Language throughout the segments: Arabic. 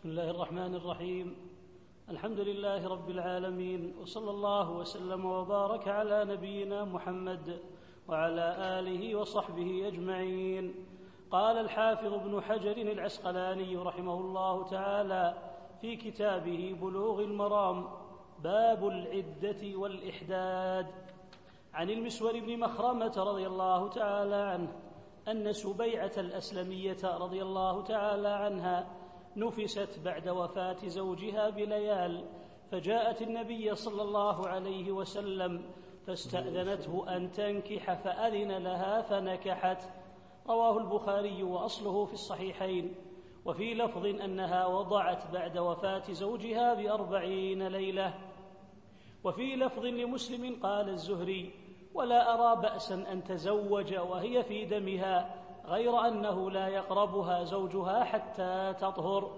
بسم الله الرحمن الرحيم. الحمد لله رب العالمين، وصلى الله وسلم وبارك على نبينا محمد وعلى آله وصحبه أجمعين. قال الحافظ ابن حجر العسقلاني رحمه الله تعالى في كتابه بلوغ المرام: باب العدة والإحداد. عن المسور بن مخرمة رضي الله تعالى عنه أن سبيعة الأسلمية رضي الله تعالى عنها نفست بعد وفاة زوجها بليال، فجاءت النبي صلى الله عليه وسلم فاستأذنته أن تنكح فأذن لها فنكحت. رواه البخاري وأصله في الصحيحين. وفي لفظ أنها وضعت بعد وفاة زوجها ب40 ليلة. وفي لفظ لمسلم قال الزهري: ولا أرى بأسا أن تزوج وهي في دمها، غير أنه لا يقربها زوجها حتى تطهر.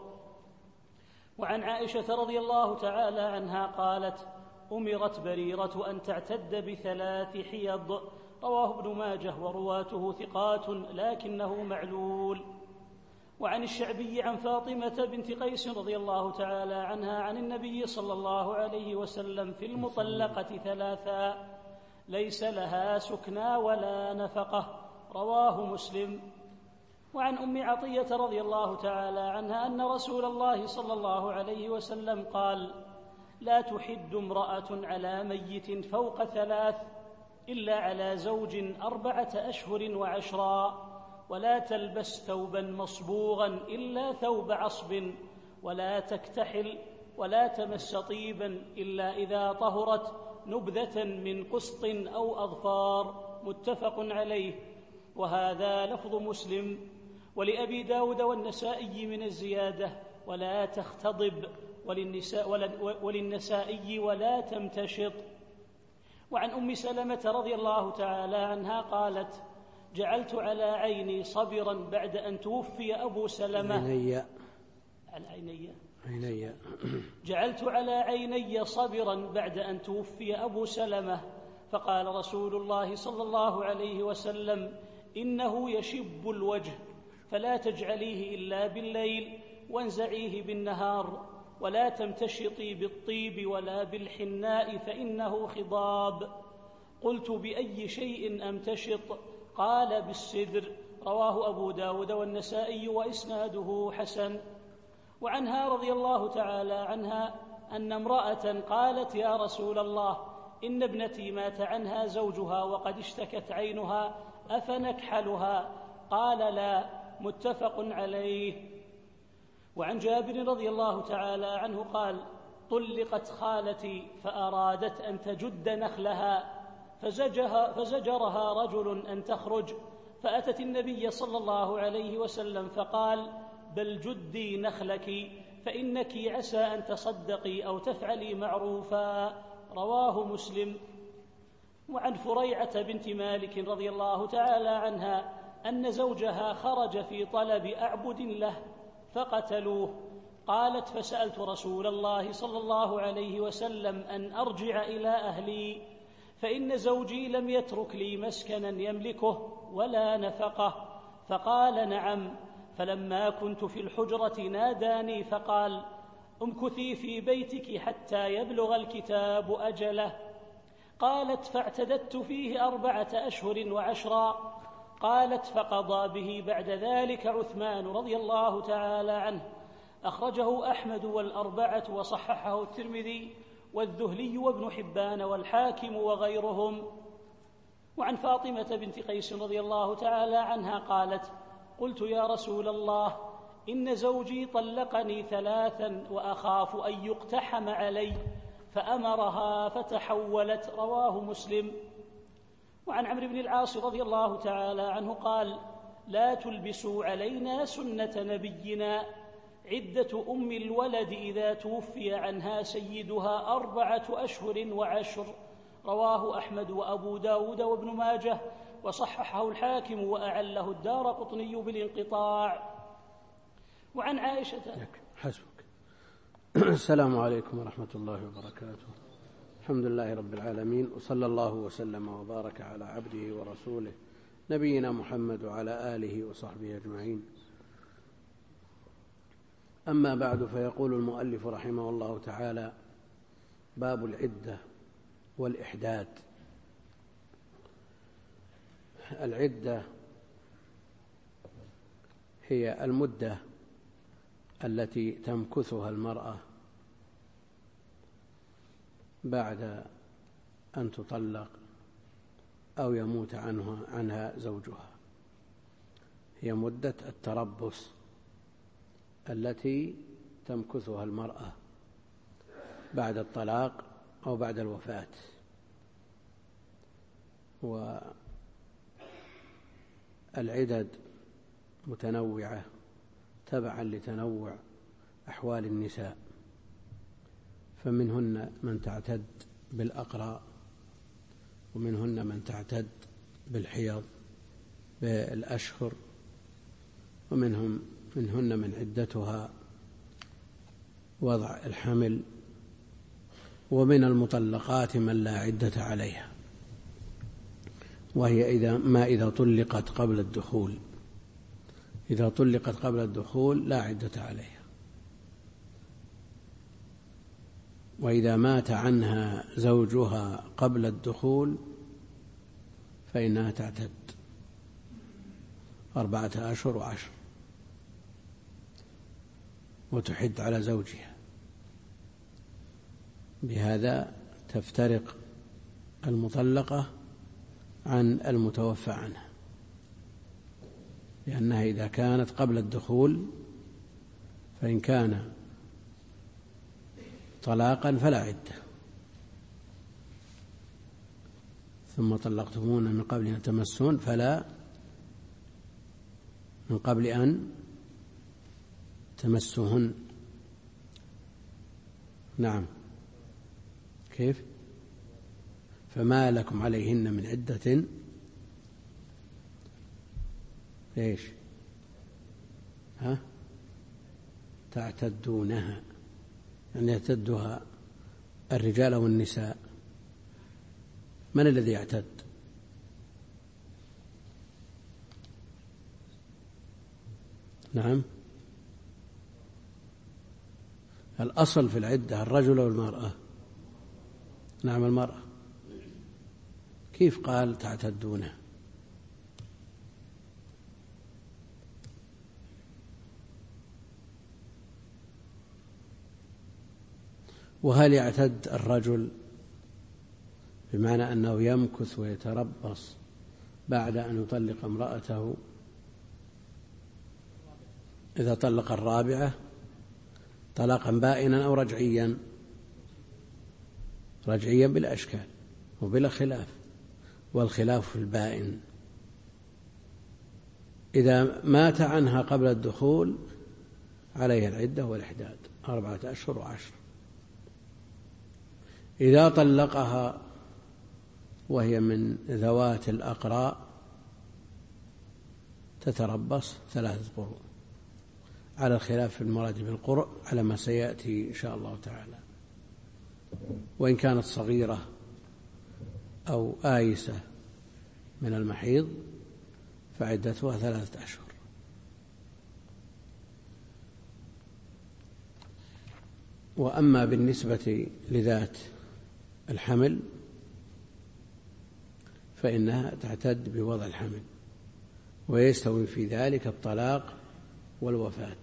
وعن عائشة رضي الله تعالى عنها قالت: أمرت بريرة أن تعتد ب3 حيض. رواه ابن ماجه ورواته ثقات لكنه معلول. وعن الشعبي عن فاطمة بنت قيس رضي الله تعالى عنها عن النبي صلى الله عليه وسلم في المطلقة 3 ليس لها سكنى ولا نفقة. رواه مسلم. وعن أم عطية رضي الله تعالى عنها أن رسول الله صلى الله عليه وسلم قال: لا تحد امرأة على ميت فوق 3 إلا على زوج 4 أشهر و10، ولا تلبس ثوبا مصبوغا إلا ثوب عصب، ولا تكتحل، ولا تمس طيبا إلا إذا طهرت نبذة من قسط أو أظفار. متفق عليه. وهذا لفظ مسلم. ولأبي داود والنسائي من الزيادة: ولا تختضب، وللنسائي: ولا تمتشط. وعن أم سلمة رضي الله تعالى عنها قالت: جعلت على عيني صبرا بعد أن توفي أبو سلمة. جعلت على عيني صبرا بعد أن توفي أبو سلمة، فقال رسول الله صلى الله عليه وسلم: إنه يشب الوجه، فلا تجعليه إلا بالليل، وانزعيه بالنهار، ولا تمتشطي بالطيب ولا بالحناء فإنه خضاب. قلت: بأي شيء أمتشط؟ قال: بالسدر. رواه أبو داود والنسائي وإسناده حسن. وعنها رضي الله تعالى عنها أن امرأة قالت: يا رسول الله، إن ابنتي مات عنها زوجها وقد اشتكت عينها، أفنكحلها؟ قال: لا. متفق عليه. وعن جابر رضي الله تعالى عنه قال: طلقت خالتي فأرادت أن تجد نخلها، فزجرها رجل أن تخرج، فأتت النبي صلى الله عليه وسلم فقال: بل جدي نخلك، فإنك عسى أن تصدقي أو تفعلي معروفا. رواه مسلم. وعن فريعة بنت مالك رضي الله تعالى عنها أن زوجها خرج في طلب أعبد له فقتلوه. قالت: فسألت رسول الله صلى الله عليه وسلم أن أرجع إلى أهلي، فإن زوجي لم يترك لي مسكنا يملكه ولا نفقه. فقال: نعم. فلما كنت في الحجرة ناداني فقال: امكثي في بيتك حتى يبلغ الكتاب أجله. قالت: فاعتددت فيه 4 أشهر و10. قالت: فقضى به بعد ذلك عثمان رضي الله تعالى عنه. أخرجه أحمد والأربعة وصححه الترمذي والذهلي وابن حبان والحاكم وغيرهم. وعن فاطمة بنت قيس رضي الله تعالى عنها قالت: قلت: يا رسول الله، إن زوجي طلقني 3 وأخاف أن يقتحم علي، فأمرها فتحولت. رواه مسلم. وعن عمرو بن العاص رضي الله تعالى عنه قال: لا تلبسوا علينا سنة نبينا. عدة أم الولد إذا توفي عنها سيدها 4 أشهر و10. رواه أحمد وأبو داود وابن ماجه، وصححه الحاكم وأعله الدارقطني بالانقطاع. وعن عائشة. حسبك. السلام عليكم ورحمة الله وبركاته. الحمد لله رب العالمين، وصلى الله وسلم وبارك على عبده ورسوله نبينا محمد وعلى آله وصحبه أجمعين. أما بعد، فيقول المؤلف رحمه الله تعالى: باب العدة والإحداد. العدة هي المدة التي تمكثها المرأة بعد أن تطلق أو يموت عنها زوجها. هي مدة التربص التي تمكثها المرأة بعد الطلاق أو بعد الوفاة. والعدد متنوعة تبعا لتنوع أحوال النساء، فمنهن من تعتد بالأقراء، ومنهن من تعتد بالحيض بالأشهر، ومنهن من عدتها وضع الحمل، ومن المطلقات من لا عدة عليها، وهي إذا طلقت قبل الدخول. إذا طلقت قبل الدخول لا عدة عليها، وإذا مات عنها زوجها قبل الدخول فإنها تعتد 4 أشهر و10 وتحد على زوجها. بهذا تفترق المطلقة عن المتوفى عنها، لأنها إذا كانت قبل الدخول فإن كان طلاقا فلا عدة، ثم طلقتمون من قبل أن تمسون فلا، من قبل أن تمسوهن. نعم، كيف؟ فما لكم عليهن من عدة ليش تعتدونها، يعني يعتدها الرجال والنساء. من الذي يعتد؟ نعم، الأصل في العدة الرجل والمرأة. نعم، المرأة. كيف قال تعتدونه؟ وهل يعتد الرجل بمعنى أنه يمكث ويتربص بعد أن يطلق امرأته إذا طلق الرابعة طلاقا بائنا أو رجعيا؟ رجعيا بلا أشكال وبلا خلاف، والخلاف في البائن. إذا مات عنها قبل الدخول عليها العدة والإحداد 4 أشهر و10. إذا طلقها وهي من ذوات الأقراء تتربص 3 قروء، على الخلاف في المراد بالقرء على ما سيأتي إن شاء الله تعالى. وإن كانت صغيرة أو آيسة من المحيض فعدتها 3 أشهر. وأما بالنسبة لذات الحمل فإنها تعتد بوضع الحمل، ويستوي في ذلك الطلاق والوفاة.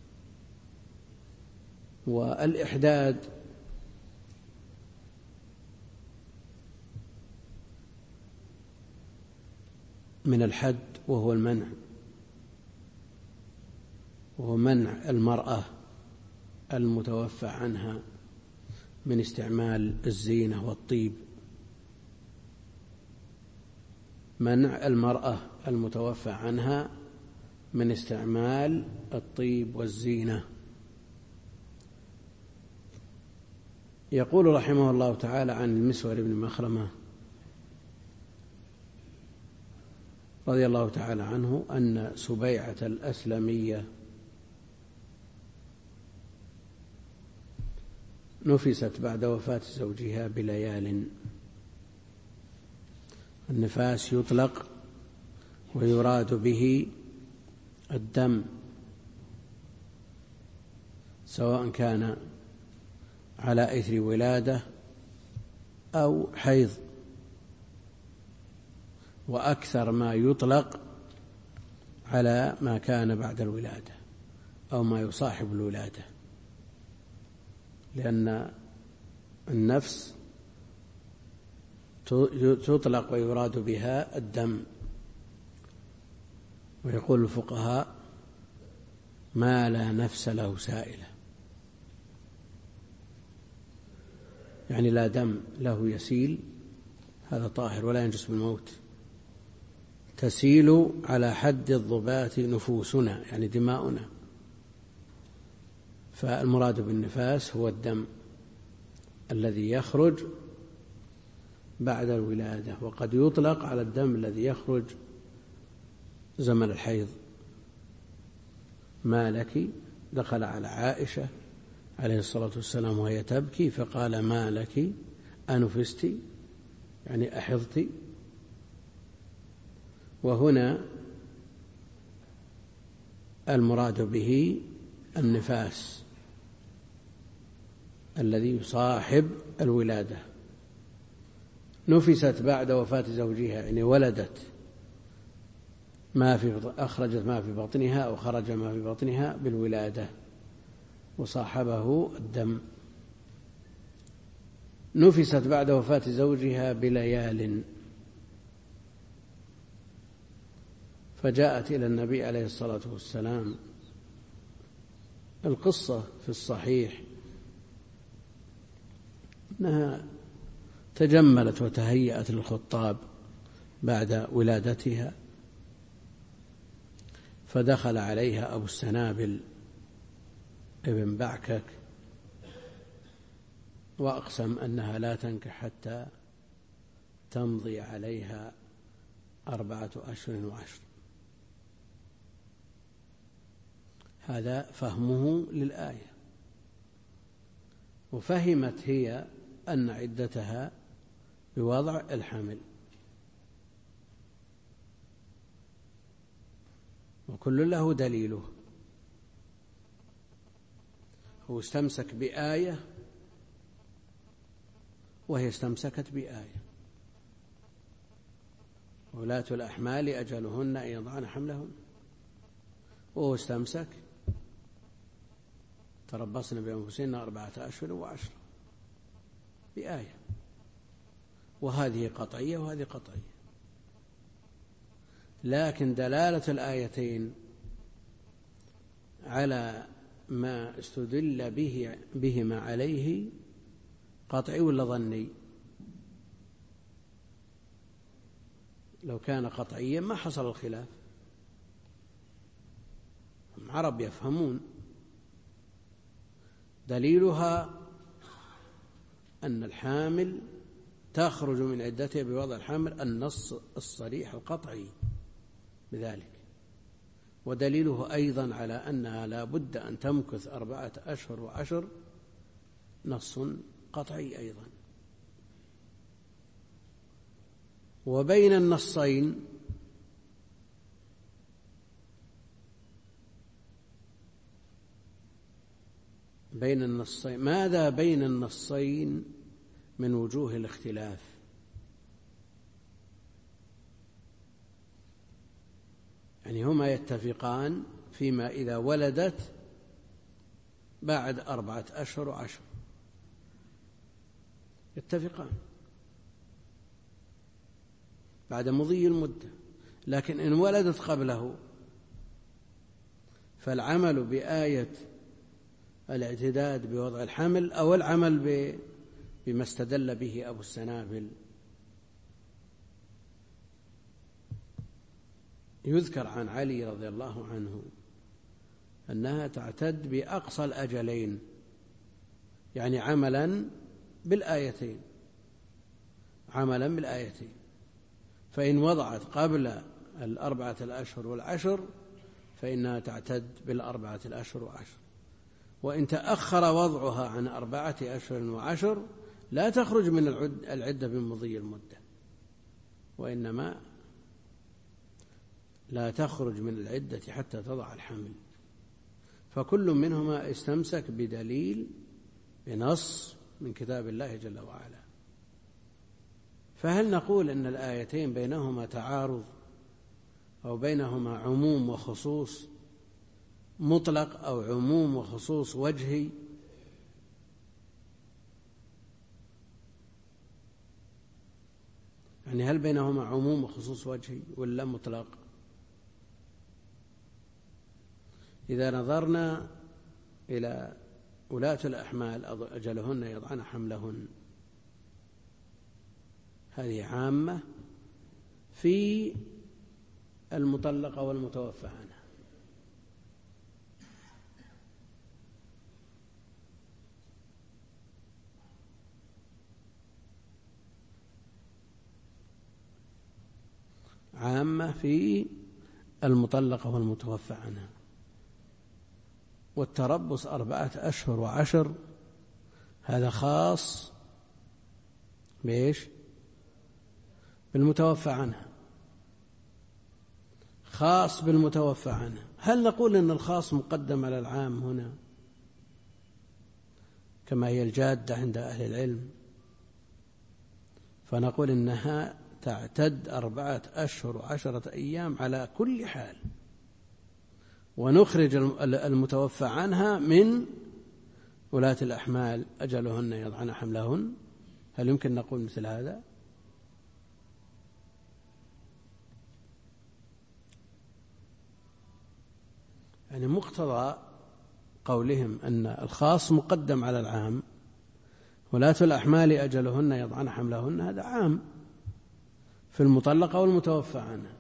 والإحداد من الحد، وهو المنع، وهو منع المرأة المتوفى عنها من استعمال الزينة والطيب. منع المرأة المتوفى عنها من استعمال الطيب والزينة. يقول رحمه الله تعالى عن المسور بن مخرمة رضي الله تعالى عنه أن سبيعة الأسلمية نفست بعد وفاة زوجها بليال. النفاس يطلق ويراد به الدم، سواء كان على إثر ولادة أو حيض، وأكثر ما يطلق على ما كان بعد الولادة أو ما يصاحب الولادة، لأن النفس تطلق ويراد بها الدم. ويقول الفقهاء: ما لا نفس له سائلة، يعني لا دم له يسيل، هذا طاهر ولا ينجس بالموت. تسيل على حد الضبات نفوسنا، يعني دماؤنا. فالمراد بالنفاس هو الدم الذي يخرج بعد الولادة، وقد يطلق على الدم الذي يخرج زمن الحيض. ما لك، دخل على عائشة عليه الصلاة والسلام وهي تبكي فقال: ما لك أنفست، يعني أحضت. وهنا المراد به النفاس الذي يصاحب الولادة. نفست بعد وفاة زوجها، يعني ولدت أخرجت ما في بطنها أو خرج ما في بطنها بالولادة وصاحبه الدم. نفست بعد وفاة زوجها بليال، فجاءت إلى النبي عليه الصلاة والسلام. القصة في الصحيح أنها تجملت وتهيأت للخطاب بعد ولادتها، فدخل عليها أبو السنابل ابن بعكك وأقسم أنها لا تنكح حتى تمضي عليها 4 أشهر و10. هذا فهمه للآية. وفهمت هي أن عدتها بوضع الحمل، وكل له دليله. هو استمسك بآية وهي استمسكت بآية: ولاة الأحمال أجلهن أن يضعن حملهن. وهو استمسك: تربصن بأنفسهن 4 أشهر و10 بآية. وهذه قطعية وهذه قطعية، لكن دلالة الآيتين على ما استدل بهما عليه قطعي ولا ظني؟ لو كان قطعيا ما حصل الخلاف. هم عرب يفهمون. دليلها أن الحامل تخرج من عدتها بوضع الحمل، النص الصريح القطعي بذلك. ودليله أيضا على أنها لا بد أن تمكث 4 أشهر و10 نص قطعي أيضا. وبين النصين ماذا بين النصين من وجوه الاختلاف؟ يعني هما يتفقان فيما إذا ولدت بعد 4 أشهر و10 يتفقان بعد مضي المدة. لكن إن ولدت قبله فالعمل بآية الاعتداد بوضع الحمل أو العمل بما استدل به أبو السنابل. يذكر عن علي رضي الله عنه أنها تعتد بأقصى الأجلين، يعني عملا بالآيتين. فإن وضعت قبل 4 أشهر و10 فإنها تعتد 4 أشهر و10. وإن تأخر وضعها عن 4 أشهر و10 لا تخرج من العدة بمضي المدة، وإنما لا تخرج من العدة حتى تضع الحمل. فكل منهما استمسك بدليل بنص من كتاب الله جل وعلا. فهل نقول أن الآيتين بينهما تعارض أو بينهما عموم وخصوص مطلق أو عموم وخصوص وجهي؟ يعني هل بينهما عموم وخصوص وجهي ولا مطلق؟ إذا نظرنا إلى ولاة الأحمال أجلهن يضعن حملهن، هذه عامة في المطلقة والمتوفى عنها، عامة في المطلقة والمتوفى عنها. والتربص 4 أشهر وعشر هذا خاص بإيش؟ بالمتوفى عنها، خاص بالمتوفى عنها. هل نقول أن الخاص مقدم على العام هنا كما هي الجادة عند أهل العلم؟ فنقول إنها تعتد 4 أشهر و10 أيام على كل حال، ونخرج المتوفى عنها من ولاة الأحمال أجلهن يضعن حملهن. هل يمكن نقول مثل هذا؟ يعني مقتضى قولهم أن الخاص مقدم على العام، ولاة الأحمال أجلهن يضعن حملهن، هذا عام في المطلقة والمتوفى عنها.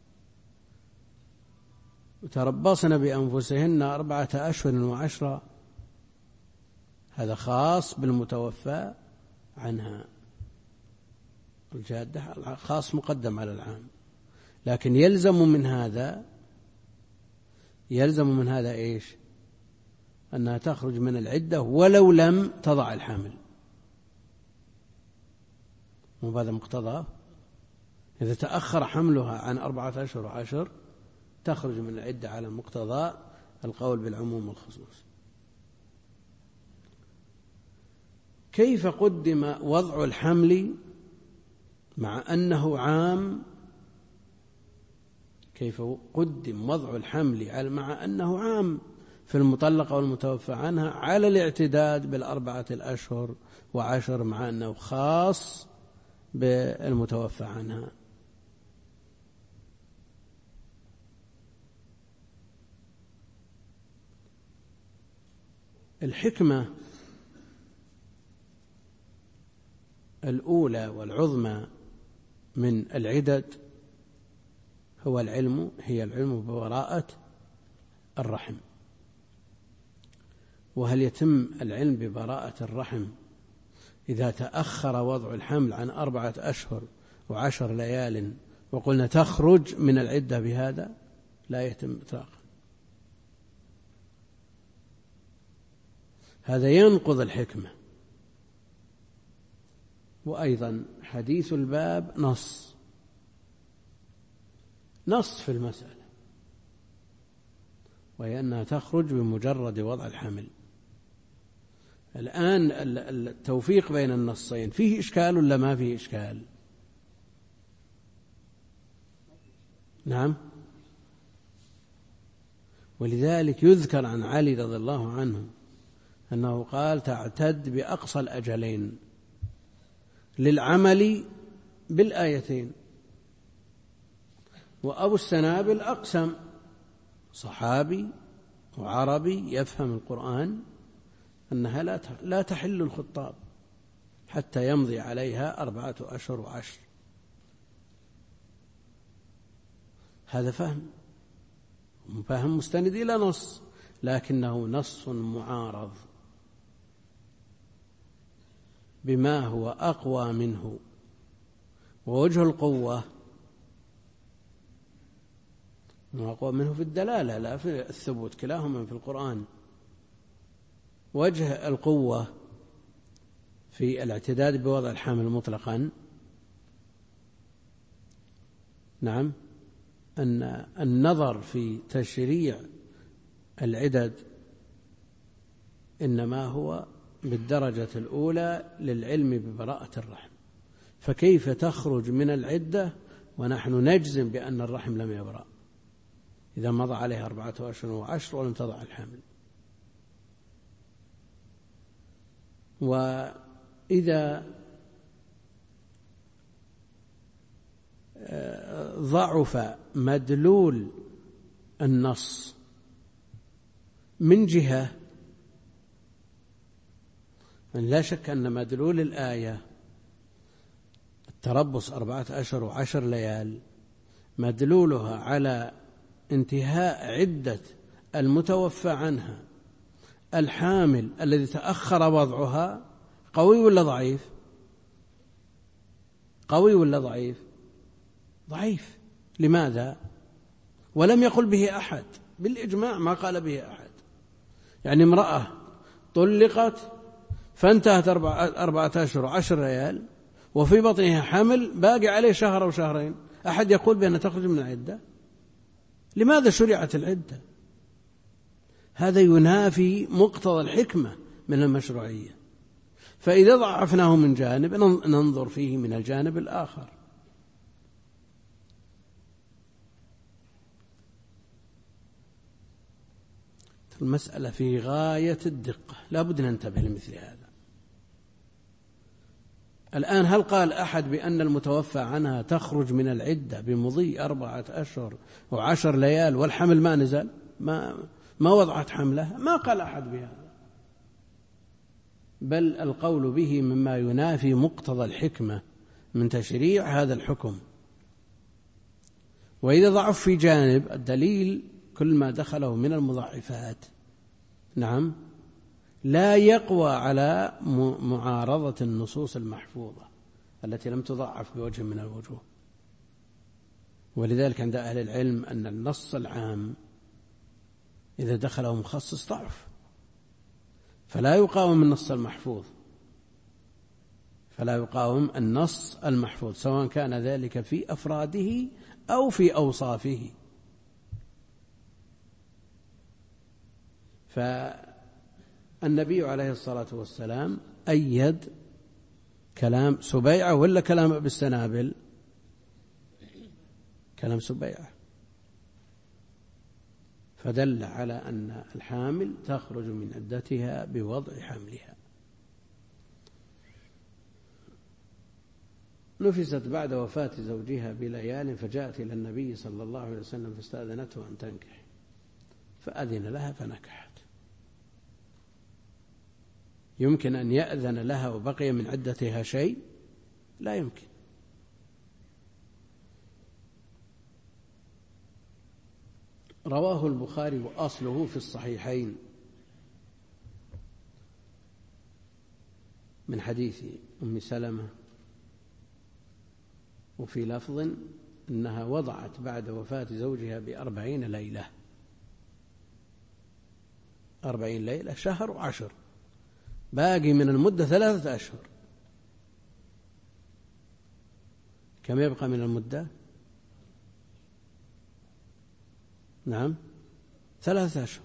وتربصن بأنفسهن 4 أشهر و10، هذا خاص بالمتوفى عنها، الجادة خاص مقدم على العام. لكن يلزم من هذا إيش؟ أنها تخرج من العدة ولو لم تضع الحمل. مو هذا مقتضى؟ إذا تأخر حملها عن 4 أشهر و10 تخرج من العدة على مقتضى القول بالعموم والخصوص. كيف قدم وضع الحمل مع أنه عام؟ كيف قدم وضع الحمل مع أنه عام في المطلقة والمتوفى عنها على الاعتداد ب4 أشهر و10 مع أنه خاص بالمتوفى عنها؟ الحكمة الأولى والعظمى من العدد هي العلم ببراءة الرحم. وهل يتم العلم ببراءة الرحم إذا تأخر وضع الحمل عن 4 أشهر و10 ليال وقلنا تخرج من العدة بهذا؟ لا يتم إطلاقا. هذا ينقض الحكمة. وأيضا حديث الباب نص في المسألة، وهي أنها تخرج بمجرد وضع الحمل. الآن التوفيق بين النصين فيه إشكال ولا ما فيه إشكال؟ نعم. ولذلك يذكر عن علي رضي الله عنه أنه قال تعتد بأقصى الأجلين للعمل بالآيتين. وأبو السنابل أقسم، صحابي وعربي يفهم القرآن، أنها لا تحل الخطاب حتى يمضي عليها 4 أشهر و10. هذا فهم مستند إلى نص، لكنه نص معارض بما هو أقوى منه. ووجه القوة أقوى منه في الدلالة لا في الثبوت، كلاهما في القرآن. وجه القوة في الاعتداد بوضع الحمل مطلقا، نعم، أن النظر في تشريع العدد إنما هو بالدرجة الأولى للعلم ببراءة الرحم، فكيف تخرج من العدة ونحن نجزم بأن الرحم لم يبرأ إذا مضى عليها 4 أشهر و10 ولم تضع الحمل؟ وإذا ضعف مدلول النص من جهة، لا شك أن مدلول الآية التربص 4 أشهر و10 ليال مدلولها على انتهاء عدة المتوفى عنها الحامل الذي تأخر وضعها قوي ولا ضعيف؟ قوي ولا ضعيف؟ ضعيف. لماذا؟ ولم يقل به أحد، بالإجماع ما قال به أحد. يعني امرأة طلقت فانتهت 4 أشهر و10 ليال وفي بطنها حمل باقي عليه 1 شهر أو 2 شهرين، أحد يقول بأنها تخرج من العدة؟ لماذا شرعت العدة؟ هذا ينافي مقتضى الحكمة من المشروعية. فإذا ضعفناه من جانب ننظر فيه من الجانب الآخر. المسألة في غاية الدقة، لا بد ننتبه لمثل هذا. الآن هل قال أحد بأن المتوفى عنها تخرج من العدة بمضي 4 أشهر و10 ليال والحمل ما نزل، ما وضعت حملها؟ ما قال أحد بهذا، بل القول به مما ينافي مقتضى الحكمة من تشريع هذا الحكم. وإذا ضعف في جانب الدليل كل ما دخله من المضاعفات نعم لا يقوى على معارضة النصوص المحفوظة التي لم تضعف بوجه من الوجوه. ولذلك عند أهل العلم أن النص العام إذا دخله مخصص ضعف، فلا يقاوم النص المحفوظ، فلا يقاوم النص المحفوظ سواء كان ذلك في أفراده أو في أوصافه. فالنبي عليه الصلاة والسلام أيد كلام سبيعة ولا كلام أبي السنابل؟ كلام سبيعة، فدل على أن الحامل تخرج من عدتها بوضع حملها. نفست بعد وفاة زوجها بليال فجاءت إلى النبي صلى الله عليه وسلم فاستأذنته أن تنكح، فأذن لها فنكحت. يمكن أن يأذن لها وبقي من عدتها شيء؟ لا يمكن. رواه البخاري وأصله في الصحيحين من حديث أم سلمة، وفي لفظ أنها وضعت بعد وفاة زوجها ب40 ليلة، 40 ليلة 1 شهر و10، باقي من المدة 3 أشهر. كم يبقى من المدة؟ نعم 3 أشهر.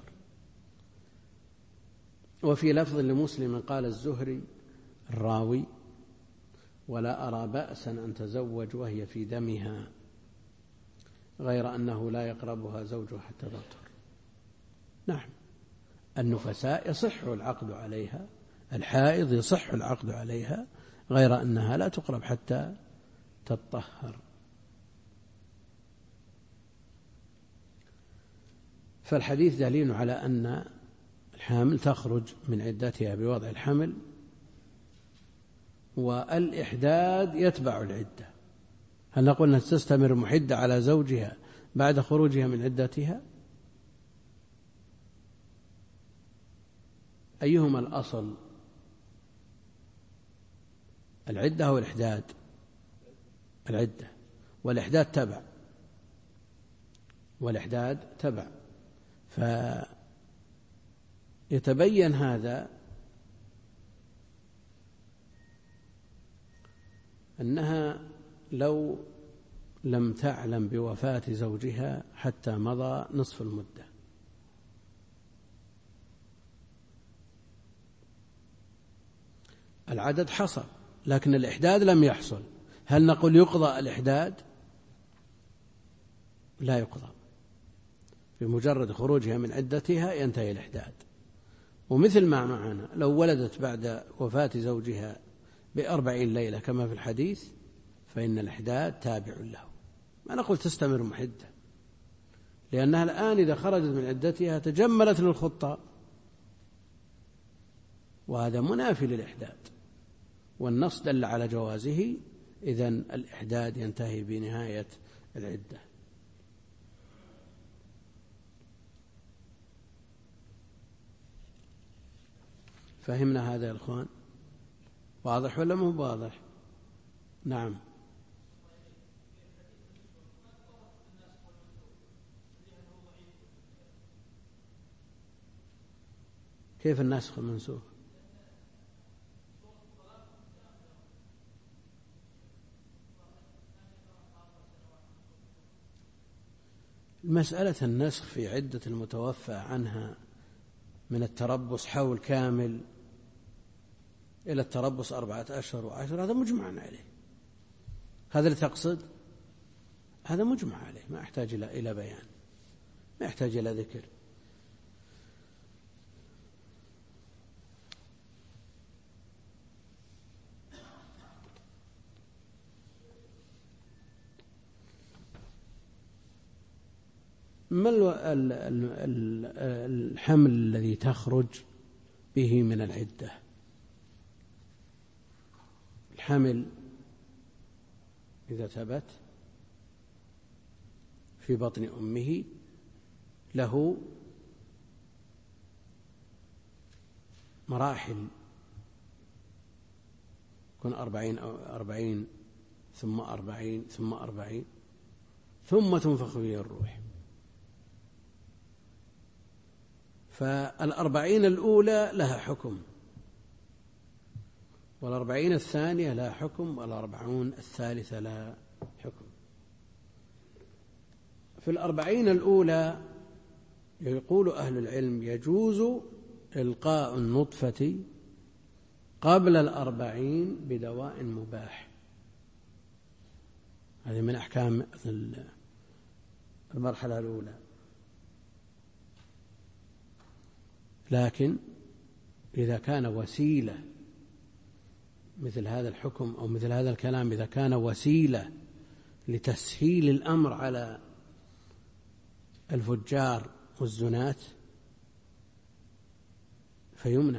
وفي لفظ لمسلم قال الزهري الراوي: ولا أرى بأسا أن تزوج وهي في دمها، غير أنه لا يقربها زوجها حتى تطهر. نعم، النفساء يصح العقد عليها، الحائض يصح العقد عليها، غير أنها لا تقرب حتى تطهر. فالحديث دليل على أن الحامل تخرج من عدتها بوضع الحمل، والإحداد يتبع العدة. هل نقول أنها تستمر محدة على زوجها بعد خروجها من عدتها؟ أيهما الأصل، العدة أو الإحداد؟ العدة، والإحداد تبع، والإحداد تبع. فيتبين هذا أنها لو لم تعلم بوفاة زوجها حتى مضى نصف المدة العدد حصل لكن الإحداد لم يحصل، هل نقول يقضى الإحداد؟ لا يقضى، بمجرد خروجها من عدتها ينتهي الإحداد. ومثل ما معنا لو ولدت بعد وفاة زوجها ب40 ليلة كما في الحديث فإن الإحداد تابع له، ما نقول تستمر محدة، لأنها الآن إذا خرجت من عدتها تجملت للخطاب، وهذا منافي للإحداد، والنص دل على جوازه، إذن الإحداد ينتهي بنهاية العدة. فهمنا هذا يا إخوان؟ واضح ولا مو واضح؟ نعم. كيف الناسخ والمنسوخ؟ مسألة النسخ في عدة المتوفى عنها من التربص حول كامل إلى التربص 4 أشهر و10 هذا مجمع عليه، هذا اللي تقصد، هذا مجمع عليه، ما يحتاج إلى بيان، ما يحتاج إلى ذكر. ما الحمل الذي تخرج به من العدة؟ الحمل إذا ثبت في بطن أمه له مراحل، يكون 40 ثم 40 ثم 40 ثم تنفخ فيه الروح. فال40 الأولى لها حكم، وال40 الثانية لها حكم، وال40 الثالثة لها حكم. في ال40 الأولى يقول أهل العلم يجوز إلقاء النطفة قبل 40 بدواء مباح، هذه من أحكام المرحلة الأولى. لكن إذا كان وسيلة مثل هذا الحكم أو مثل هذا الكلام، إذا كان وسيلة لتسهيل الأمر على الفجار والزنات فيمنع.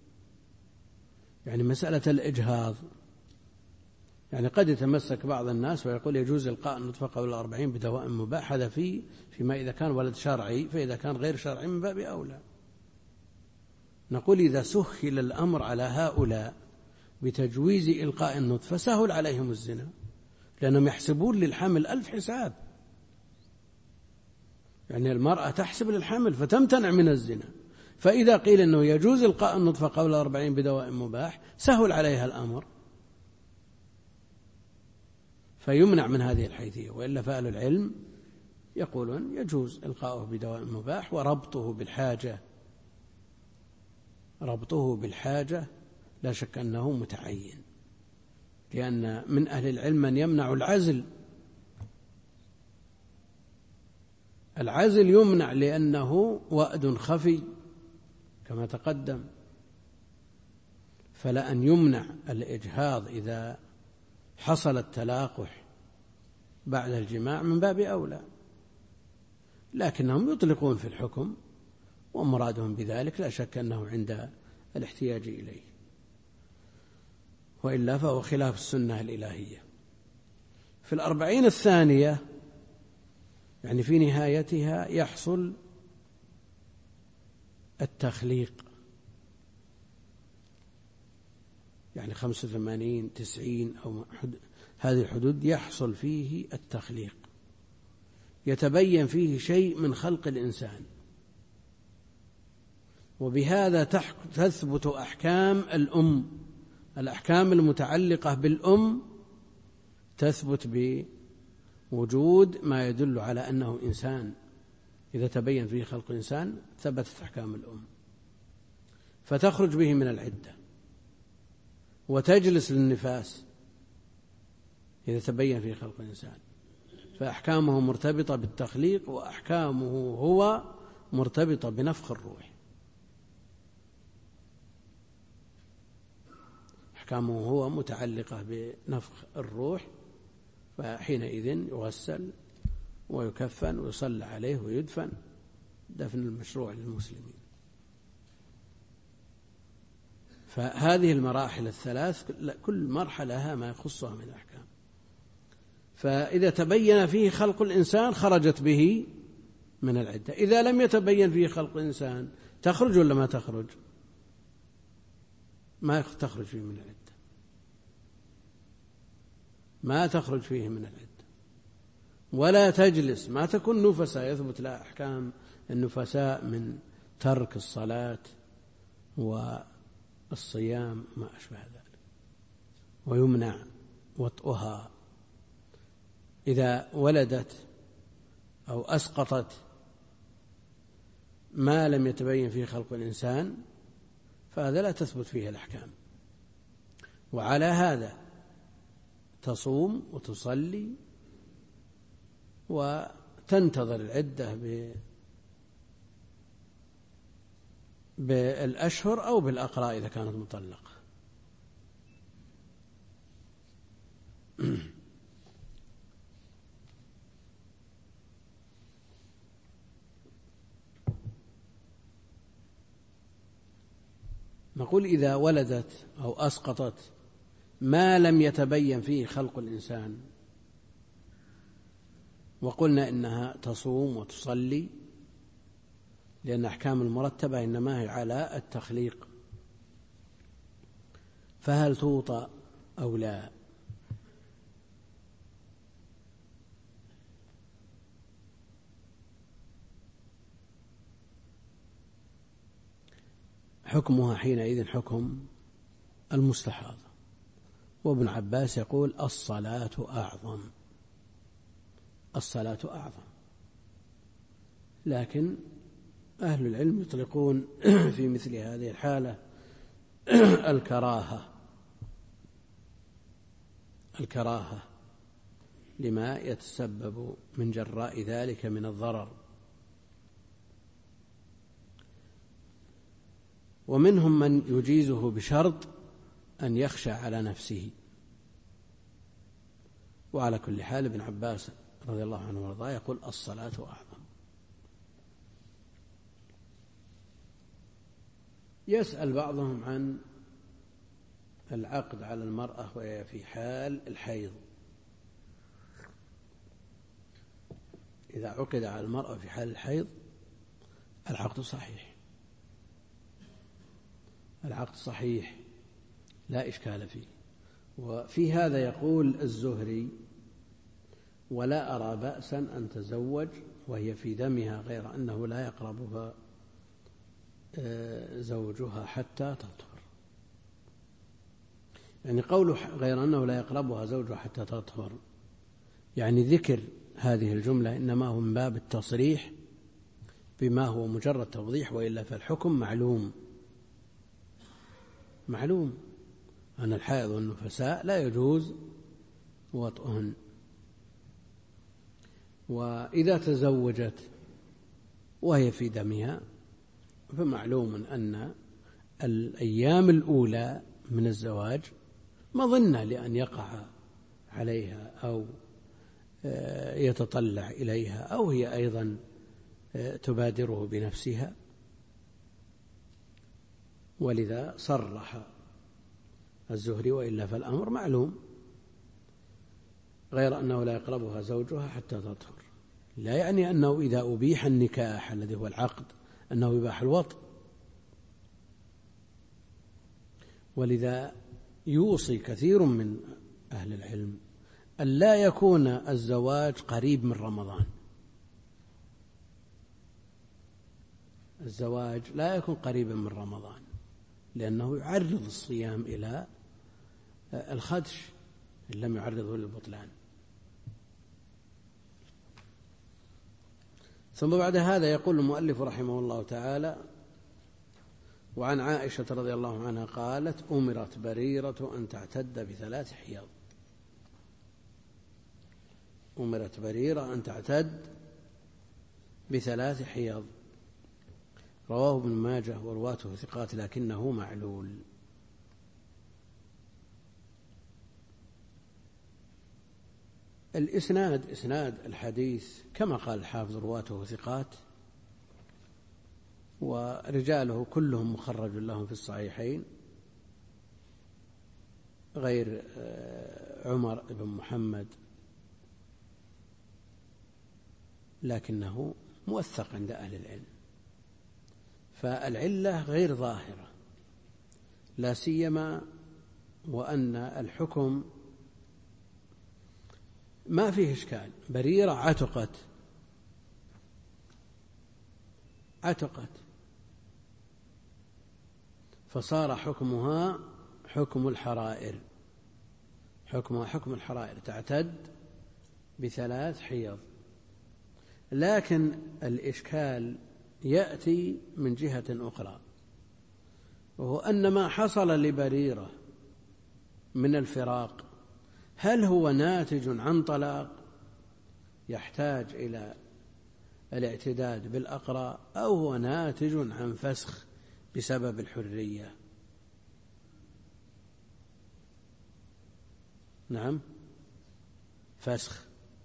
يعني مسألة الإجهاض، يعني قد يتمسك بعض الناس ويقول يجوز إلقاء النطفة قبل 40 بدواء مباح، هذا فيما إذا كان ولد شرعي، فإذا كان غير شرعي من باب أولى. نقول إذا سهل الأمر على هؤلاء بتجويز إلقاء النطفة سهل عليهم الزنا، لأنهم يحسبون للحمل 1000 حساب، يعني المرأة تحسب للحمل فتمتنع من الزنا، فإذا قيل أنه يجوز إلقاء النطفة قبل 40 بدواء مباح سهل عليها الأمر فيمنع من هذه الحيثية. وإلا فأهل العلم يقولون يجوز إلقاؤه بدواء مباح، وربطه بالحاجة لا شك أنه متعين، لأن من أهل العلم من يمنع العزل يمنع لأنه وأد خفي كما تقدم، فلا أن يمنع الإجهاض إذا حصل التلاقح بعد الجماع من باب أولى، لكنهم يطلقون في الحكم، ومرادهم بذلك لا شك أنه عند الاحتياج إليه، وإلا فهو خلاف السنة الإلهية. في 40 الثانية يعني في نهايتها يحصل التخليق، يعني 85 90 أو هذه الحدود يحصل فيه التخليق، يتبين فيه شيء من خلق الإنسان، وبهذا تثبت أحكام الأحكام المتعلقة بالأم تثبت بوجود ما يدل على أنه إنسان. إذا تبين فيه خلق إنسان ثبتت أحكام الأم فتخرج به من العدة. وتجلس للنفاس إذا تبين فيه خلق الإنسان، فأحكامه مرتبطة بالتخليق، وأحكامه هو مرتبطة بنفخ الروح. أحكامه هو متعلقة بنفخ الروح، فحينئذ يغسل ويكفن ويصلى عليه ويدفن دفن المشروع للمسلمين. فهذه المراحل الثلاث كل مرحلة لها ما يخصها من أحكام. فإذا تبين فيه خلق الإنسان خرجت به من العدة. إذا لم يتبين فيه خلق الإنسان تخرج ولا ما تخرج؟ ما تخرج فيه من العدة، ما تخرج فيه من العدة، ولا تجلس، ما تكون نفساء يثبت لها أحكام النفساء من ترك الصلاة والصيام ما أشبه ذلك، ويمنع وطئها إذا ولدت أو أسقطت ما لم يتبين فيه خلق الإنسان، فهذا لا تثبت فيه الأحكام. وعلى هذا تصوم وتصلي وتنتظر العدة بالأشهر أو بالأقراء إذا كانت مطلقة. نقول إذا ولدت أو أسقطت ما لم يتبين فيه خلق الإنسان، وقلنا إنها تصوم وتصلي لأن أحكام المرتبة إنما هي على التخليق، فهل توطأ أو لا؟ حكمها حينئذ حكم المستحاضة. وابن عباس يقول الصلاة أعظم، الصلاة أعظم. لكن أهل العلم يطلقون في مثل هذه الحالة الكراهة لما يتسبب من جراء ذلك من الضرر. ومنهم من يجيزه بشرط أن يخشى على نفسه. وعلى كل حال ابن عباس رضي الله عنه وارضاه يقول الصلاة أعظم. يسأل بعضهم عن العقد على المرأة وهي في حال الحيض. إذا عقد على المرأة في حال الحيض العقد صحيح، العقد صحيح لا إشكال فيه. وفي هذا يقول الزهري ولا أرى بأسا أن تزوج وهي في دمها غير أنه لا يقربها زوجها حتى تطهر. يعني قوله غير أنه لا يقربها زوجها حتى تطهر يعني ذكر هذه الجملة إنما هو من باب التصريح بما هو مجرد توضيح، وإلا فالحكم معلوم أن الحائض والنفساء لا يجوز وطئهن. وإذا تزوجت وهي في دمها فمعلوم أن الأيام الأولى من الزواج مظنة لأن يقع عليها أو يتطلع إليها أو هي أيضا تبادره بنفسها، ولذا صرح الزهري وإلا فالأمر معلوم غير أنه لا يقربها زوجها حتى تطهر. لا يعني أنه إذا أبيح النكاح الذي هو العقد أنه يباح الوطء. ولذا يوصي كثير من أهل العلم أن لا يكون الزواج قريب من رمضان. الزواج لا يكون قريبا من رمضان لأنه يعرض الصيام إلى الخدش إن لم يعرضه للبطلان. ثم بعد هذا يقول المؤلف رحمه الله تعالى وعن عائشة رضي الله عنها قالت: أمرت بريرة أن تعتد ب3 حيض. أمرت بريرة أن تعتد ب3 حيض. رواه ابن ماجه ورواته ثقات لكنه معلول. إسناد الحديث كما قال الحافظ رواته ثقات، ورجاله كلهم مخرج لهم في الصحيحين غير عمر بن محمد، لكنه موثق عند أهل العلم. فالعلة غير ظاهرة، لا سيما وأن الحكم ما فيه إشكال. بريرة عتقت فصار حكمها حكم الحرائر، حكمها حكم الحرائر، تعتد ب3 حيض. لكن الإشكال يأتي من جهة أخرى، وهو أن ما حصل لبريرة من الفراق هل هو ناتج عن طلاق يحتاج إلى الاعتداد بالأقراء، أو هو ناتج عن فسخ بسبب الحرية؟ نعم، فسخ.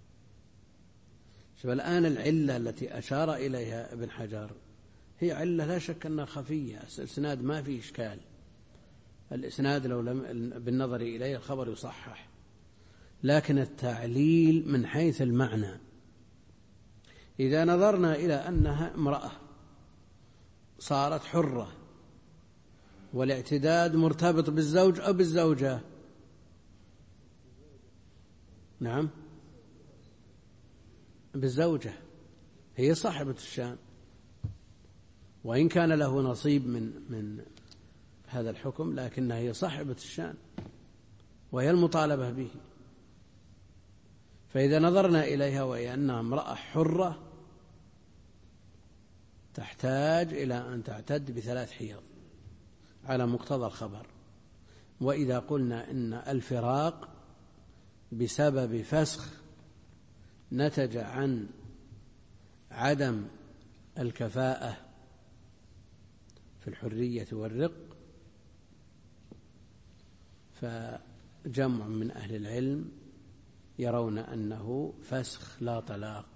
شوف الآن العلة التي أشار إليها ابن حجر هي علة لا شك أنها خفية، الإسناد ما فيه إشكال، الإسناد لو لم بالنظر إليه الخبر يصحح، لكن التعليل من حيث المعنى. إذا نظرنا إلى أنها امرأة صارت حرة والاعتداد مرتبط بالزوج أو بالزوجة، نعم بالزوجة، هي صاحبة الشأن، وإن كان له نصيب من هذا الحكم لكنها هي صاحبة الشأن وهي المطالبة به. فإذا نظرنا إليها وهي أنها امرأة حرة تحتاج إلى أن تعتد ب3 حيض على مقتضى الخبر. وإذا قلنا إن الفراق بسبب فسخ نتج عن عدم الكفاءة في الحرية والرق، فجمع من أهل العلم يرون أنه فسخ لا طلاق،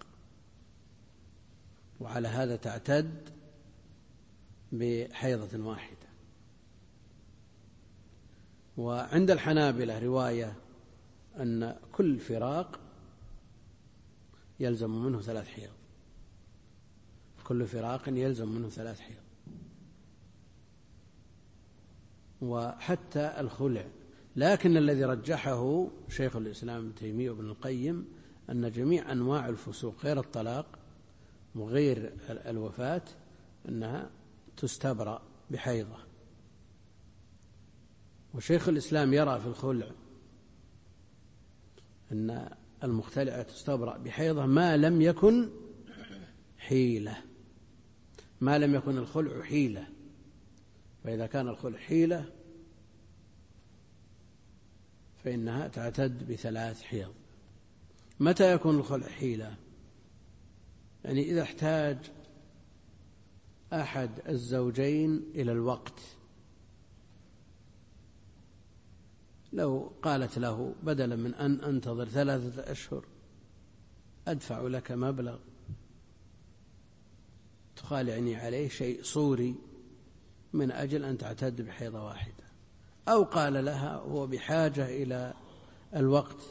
وعلى هذا تعتد بحيضة واحدة. وعند الحنابلة رواية أن كل فراق يلزم منه 3 حيض، كل فراق يلزم منه 3 حيض. وحتى الخلع، لكن الذي رجحه شيخ الإسلام ابن تيمية وابن القيم أن جميع أنواع الفسوق غير الطلاق وغير الوفاة أنها تستبرأ بحيضة. وشيخ الإسلام يرى في الخلع أن المختلعة تستبرأ بحيضة ما لم يكن حيلة، ما لم يكن الخلع حيلة. فإذا كان الخلع حيلة فإنها تعتد ب3 حيض. متى يكون الخلع حيلة؟ يعني إذا احتاج أحد الزوجين إلى الوقت، لو قالت له بدلا من أن أنتظر 3 أشهر أدفع لك مبلغ تخالعني عليه شيء صوري من أجل أن تعتد بحيضة واحدة، أو قال لها هو بحاجة إلى الوقت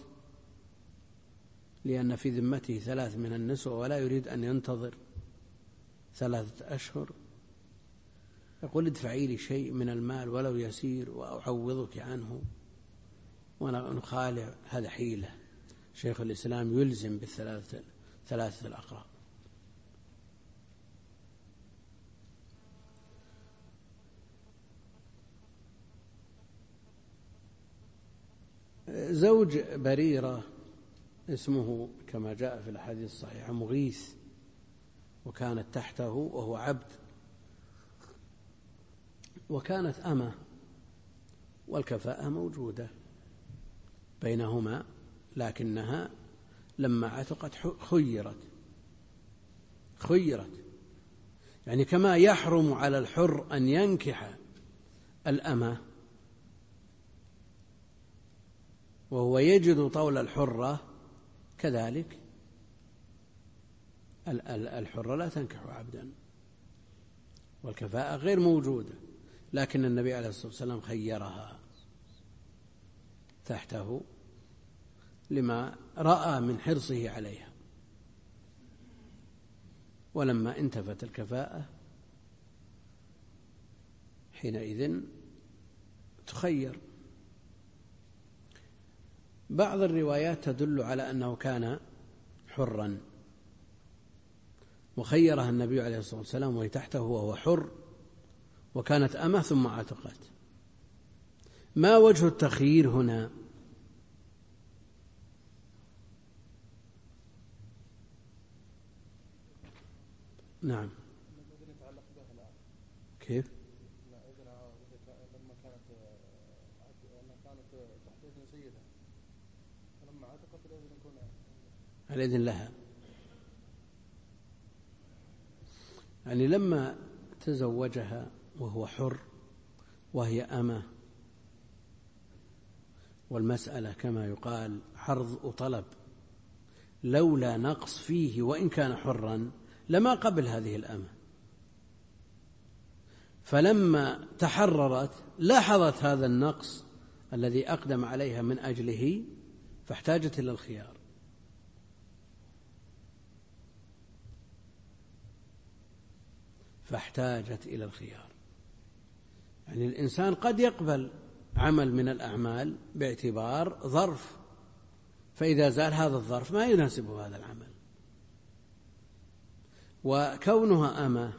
لأن في ذمته 3 من النسوة ولا يريد أن ينتظر 3 أشهر، يقول ادفعي لي شيء من المال ولو يسير وأعوضك عنه ونخالع. هذا حيلة. شيخ الإسلام يلزم ب3 الأقراء. زوج بريرة اسمه كما جاء في الحديث الصحيح مغيث، وكانت تحته وهو عبد، وكانت أمة، والكفاءة موجودة بينهما، لكنها لما عتقت خيرت، يعني كما يحرم على الحر أن ينكح الأمة وهو يجد طول الحرة، كذلك الحرة لا تنكح عبدا، والكفاءة غير موجودة، لكن النبي عليه الصلاة والسلام خيرها تحته لما رأى من حرصه عليها. ولما انتفت الكفاءة حينئذ تخير. بعض الروايات تدل على أنه كان حرا وخيرها النبي عليه الصلاة والسلام وهي تحته وهو حر، وكانت أمة ثم عتقت. ما وجه التخيير هنا؟ نعم. كيف؟ لما كانت تحت إذن سيدها، فلما عتقت الإذن يكون الإذن لها، يعني لما تزوجها وهو حر وهي أمة، والمسألة كما يقال عرض وطلب، لولا نقص فيه وإن كان حرا لما قبل هذه الأمة، فلما تحررت لاحظت هذا النقص الذي أقدم عليها من أجله، فاحتاجت إلى الخيار. يعني الإنسان قد يقبل عمل من الأعمال باعتبار ظرف، فإذا زال هذا الظرف ما يناسبه هذا العمل. وكونها أمة،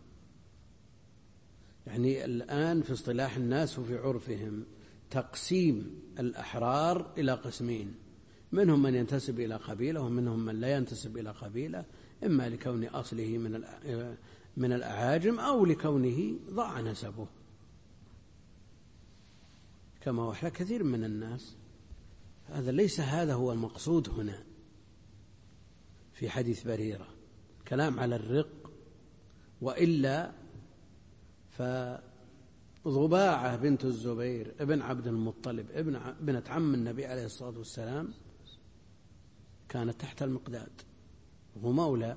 يعني الآن في اصطلاح الناس وفي عرفهم تقسيم الأحرار إلى قسمين، منهم من ينتسب إلى قبيلة ومنهم من لا ينتسب إلى قبيلة، إما لكون أصله من الأعاجم أو لكونه ضاع نسبه، كما هو حال كثير من الناس. ليس هذا هو المقصود هنا في حديث بريرة، كلام على الرق، وإلا فضباعة بنت الزبير ابن عبد المطلب بنت عم النبي عليه الصلاة والسلام كانت تحت المقداد وهو مولى،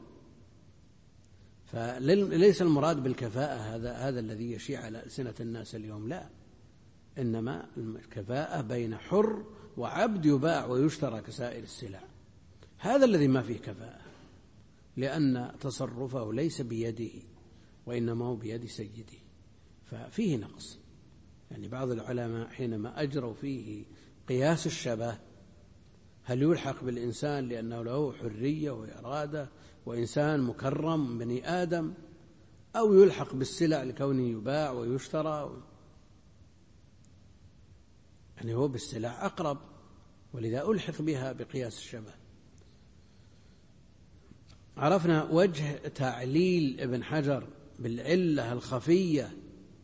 فليس المراد بالكفاءة هذا الذي يشيع على ألسنة الناس اليوم، لا، إنما الكفاءة بين حر وعبد يباع ويشترى كسائر السلع، هذا الذي ما فيه كفاءة، لأن تصرفه ليس بيده وإنما هو بيد سيده، ففيه نقص. يعني بعض العلماء حينما أجروا فيه قياس الشبه، هل يلحق بالإنسان لأنه له حرية وإرادة وإنسان مكرم بني آدم، أو يلحق بالسلع لكونه يباع ويشترى؟ يعني هو بالسلع أقرب، ولذا ألحق بها بقياس الشبه. عرفنا وجه تعليل ابن حجر بالعلة الخفية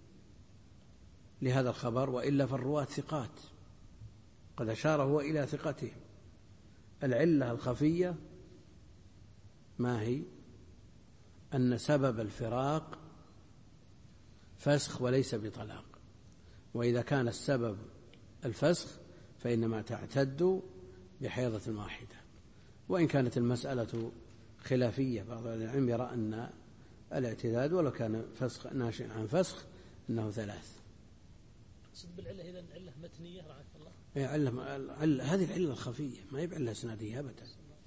لهذا الخبر، وإلا فالرواة ثقات، قد أشار هو إلى ثقتهم. العلة الخفية ما هي؟ أن سبب الفراق فسخ وليس بطلاق، وإذا كان السبب الفسخ فإنما تعتد بحيضة واحدة، وإن كانت المسألة خلافية، بعض العلم يرى أن الاعتداد ولو كان فسخ ناشئ عن فسخ أنه 3. صد بالعلة إذن علة متنية رعاك الله؟ هذه العلة الخفية، ما هي بعلة سنادية أبدا.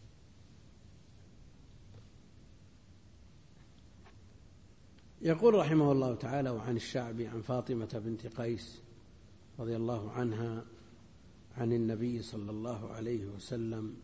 يقول رحمه الله تعالى: وعن الشعبي عن فاطمة بنت قيس رضي الله عنها عن النبي صلى الله عليه وسلم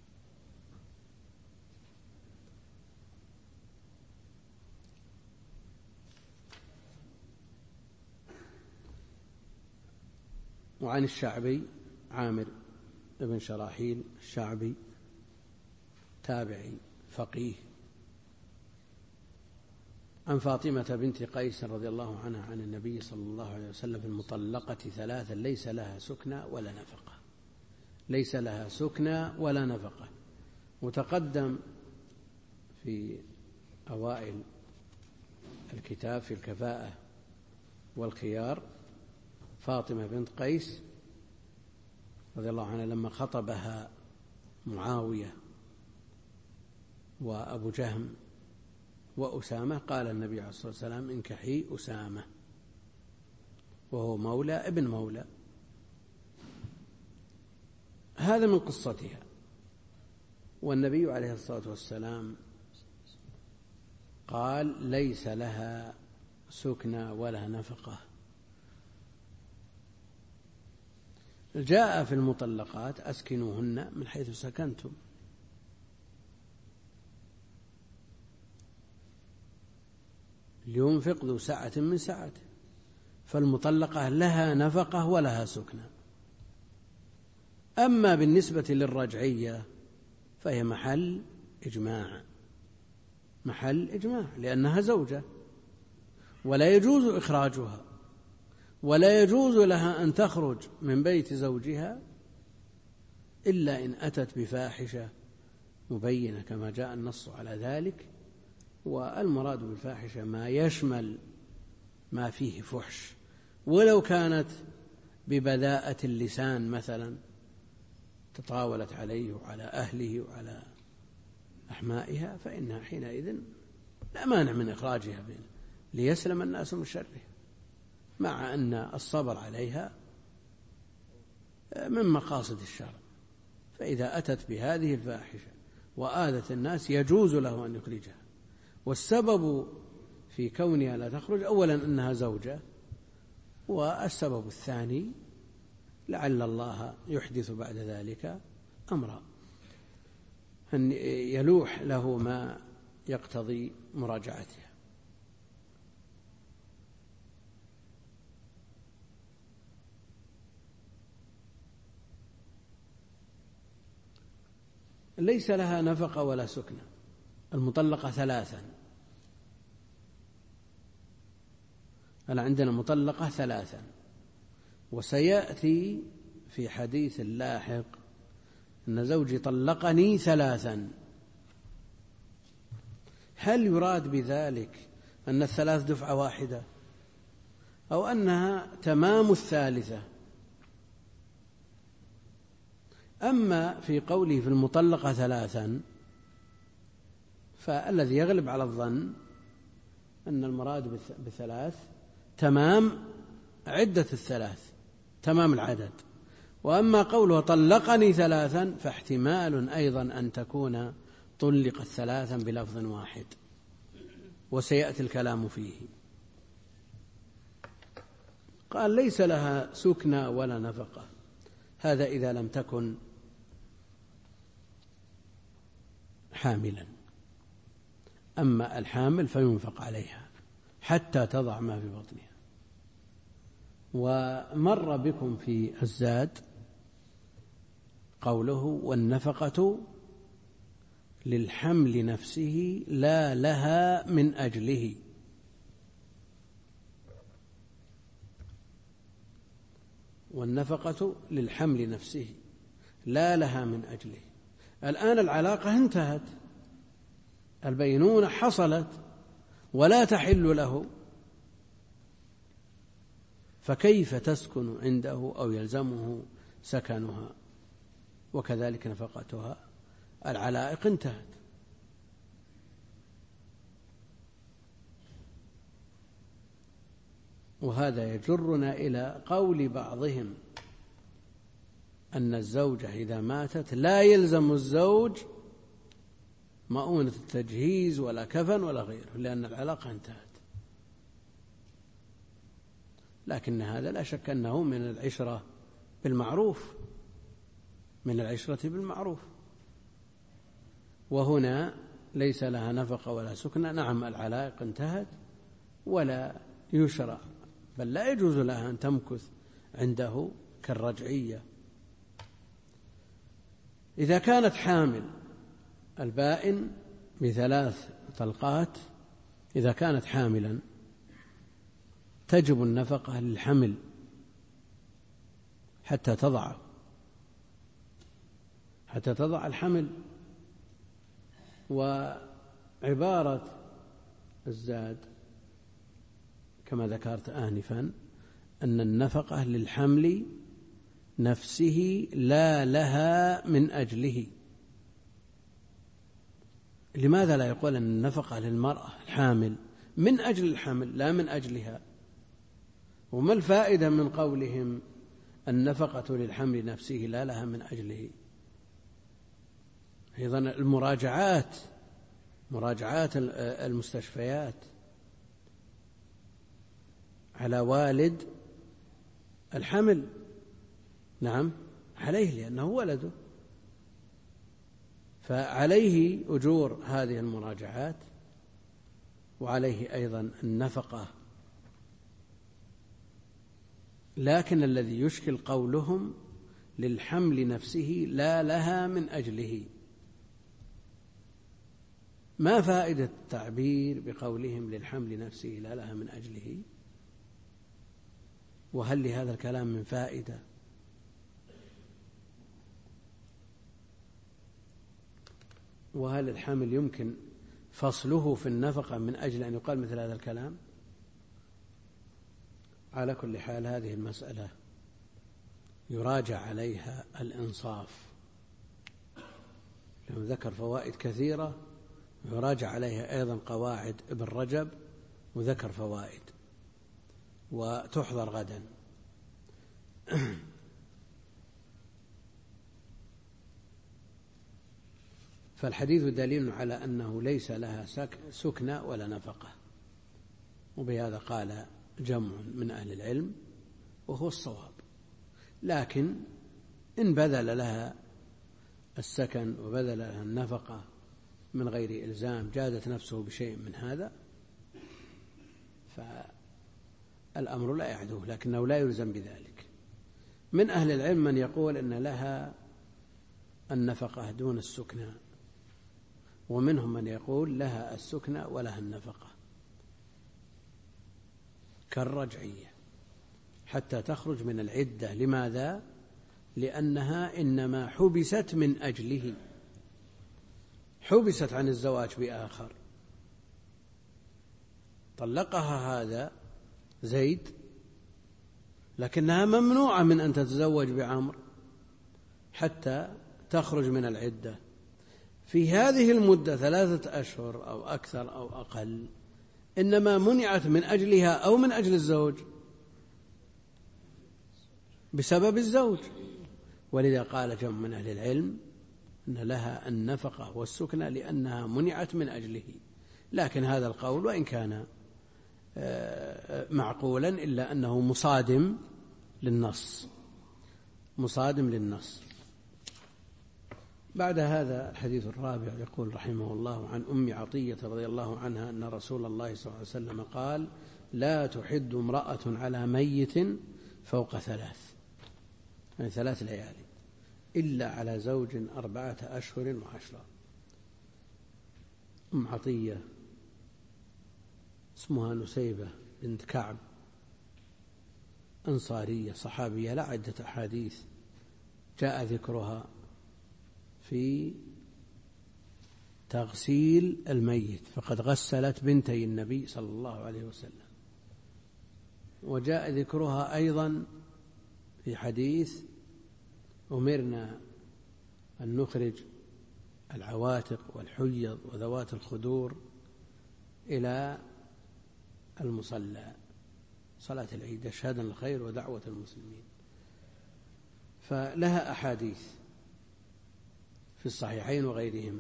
وعن الشعبي عامر بن شراحيل الشعبي تابعي فقيه، عن فاطمة بنت قيس رضي الله عنها عن النبي صلى الله عليه وسلم في المطلقة 3 ليس لها سكنى ولا نفقة. ليس لها سكنى ولا نفقة. وتقدم في أوائل الكتاب في الكفاءة والخيار فاطمة بنت قيس رضي الله عنها لما خطبها معاوية وأبو جهم وأسامة قال النبي عليه الصلاة والسلام انكحي أسامة، وهو مولى ابن مولى. هذا من قصتها. والنبي عليه الصلاة والسلام قال ليس لها سكنى ولا نفقة. جاء في المطلقات أسكنوهن من حيث سكنتم. لينفق ذو سعة من سعته، فالمطلقة لها نفقة ولها سكنى. أما بالنسبة للرجعية فهي محل إجماع، محل إجماع، لأنها زوجة ولا يجوز إخراجها، ولا يجوز لها أن تخرج من بيت زوجها إلا إن أتت بفاحشة مبينة كما جاء النص على ذلك. والمراد بالفاحشة ما يشمل ما فيه فحش، ولو كانت ببذاءة اللسان مثلا تطاولت عليه وعلى أهله وعلى أحمائها، فإنها حينئذ لا مانع من إخراجها ليسلم الناس من شرها، مع أن الصبر عليها من مقاصد الشرع. فإذا أتت بهذه الفاحشة وآذت الناس يجوز له أن يخرجها. والسبب في كونها لا تخرج أولا أنها زوجة، والسبب الثاني لعل الله يحدث بعد ذلك أمرا أن يلوح له ما يقتضي مراجعتها. ليس لها نفقة ولا سكنى. المطلقة 3. أنا عندنا مطلقة 3، وسيأتي في حديث لاحق أن زوجي طلقني 3. هل يراد بذلك أن 3 دفعة واحدة، أو أنها تمام 3؟ أما في قوله في المطلقة 3 فالذي يغلب على الظن أن المراد ب3 تمام عدة 3، تمام العدد. وأما قوله طلقني 3 فاحتمال أيضا أن تكون طلقت 3 بلفظ واحد، وسيأتي الكلام فيه. قال ليس لها سكنى ولا نفقة، هذا إذا لم تكن حاملا. أما الحامل فينفق عليها حتى تضع ما في بطنها. ومر بكم في الزاد قوله والنفقة للحمل نفسه لا لها من أجله. والنفقة للحمل نفسه لا لها من أجله. الآن العلاقة انتهت، البينونة حصلت ولا تحل له، فكيف تسكن عنده أو يلزمه سكنها؟ وكذلك نفقتها، العلائق انتهت. وهذا يجرنا إلى قول بعضهم أن الزوجة إذا ماتت لا يلزم الزوج مؤونة التجهيز ولا كفن ولا غيره، لأن العلاقة انتهت. لكن هذا لا شك أنه من العشرة بالمعروف، من العشرة بالمعروف. وهنا ليس لها نفقة ولا سكنى. نعم العلائق انتهت ولا يشرع، بل لا يجوز لها أن تمكث عنده كالرجعية. إذا كانت حامل البائن ب3 طلقات إذا كانت حاملا تجب النفقة للحمل حتى تضع الحمل. وعبارة الزاد كما ذكرت آنفا أن النفقة للحمل نفسه لا لها من أجله. لماذا لا يقول أن النفقة للمرأة الحامل من أجل الحمل لا من أجلها؟ وما الفائدة من قولهم النفقة للحمل نفسه لا لها من أجله؟ أيضا مراجعات المستشفيات على والد الحمل، نعم عليه لأنه ولده، فعليه أجور هذه المراجعات وعليه أيضا النفقة. لكن الذي يشكل قولهم للحمل نفسه لا لها من أجله. ما فائدة التعبير بقولهم للحمل نفسه لا لها من أجله؟ وهل لهذا الكلام من فائدة؟ وهل الحمل يمكن فصله في النفقة من أجل أن يقال مثل هذا الكلام؟ على كل حال هذه المسألة يراجع عليها الإنصاف، لأنه ذكر فوائد كثيرة، يراجع عليها أيضا قواعد ابن رجب وذكر فوائد، وتحضر غدا. فالحديث دليل على أنه ليس لها سكنى ولا نفقة، وبهذا قال جمع من أهل العلم وهو الصواب. لكن إن بذل لها السكن وبذل لها النفقة من غير إلزام جادت نفسه بشيء من هذا فالأمر لا يعدوه، لكنه لا يلزم بذلك. من أهل العلم من يقول أن لها النفقة دون السكنى، ومنهم من يقول لها السكنى ولها النفقة كالرجعية حتى تخرج من العدة. لماذا؟ لأنها إنما حبست من أجله، حبست عن الزواج بآخر، طلقها هذا زيد لكنها ممنوعة من أن تتزوج بعمر حتى تخرج من العدة. في هذه المدة 3 أشهر أو أكثر أو أقل إنما منعت من أجلها أو من أجل الزوج بسبب الزوج. ولذا قال جمع من أهل العلم أن لها النفقة والسكنى لأنها منعت من أجله. لكن هذا القول وإن كان معقولا إلا أنه مصادم للنص. بعد هذا الحديث الرابع يقول رحمه الله عن أم عطية رضي الله عنها أن رسول الله صلى الله عليه وسلم قال: لا تحد امرأة على ميت فوق 3، يعني 3 ليالي، إلا على زوج 4 أشهر و10. أم عطية اسمها نسيبة بنت كعب، أنصارية صحابية، لا عدة أحاديث جاء ذكرها في تغسيل الميت، فقد غسلت بنتي النبي صلى الله عليه وسلم. وجاء ذكرها أيضا في حديث أمرنا أن نخرج العواتق والحيض وذوات الخدور إلى المصلى، صلاة العيد، يشهدن الخير ودعوة المسلمين. فلها أحاديث في الصحيحين وغيرهما،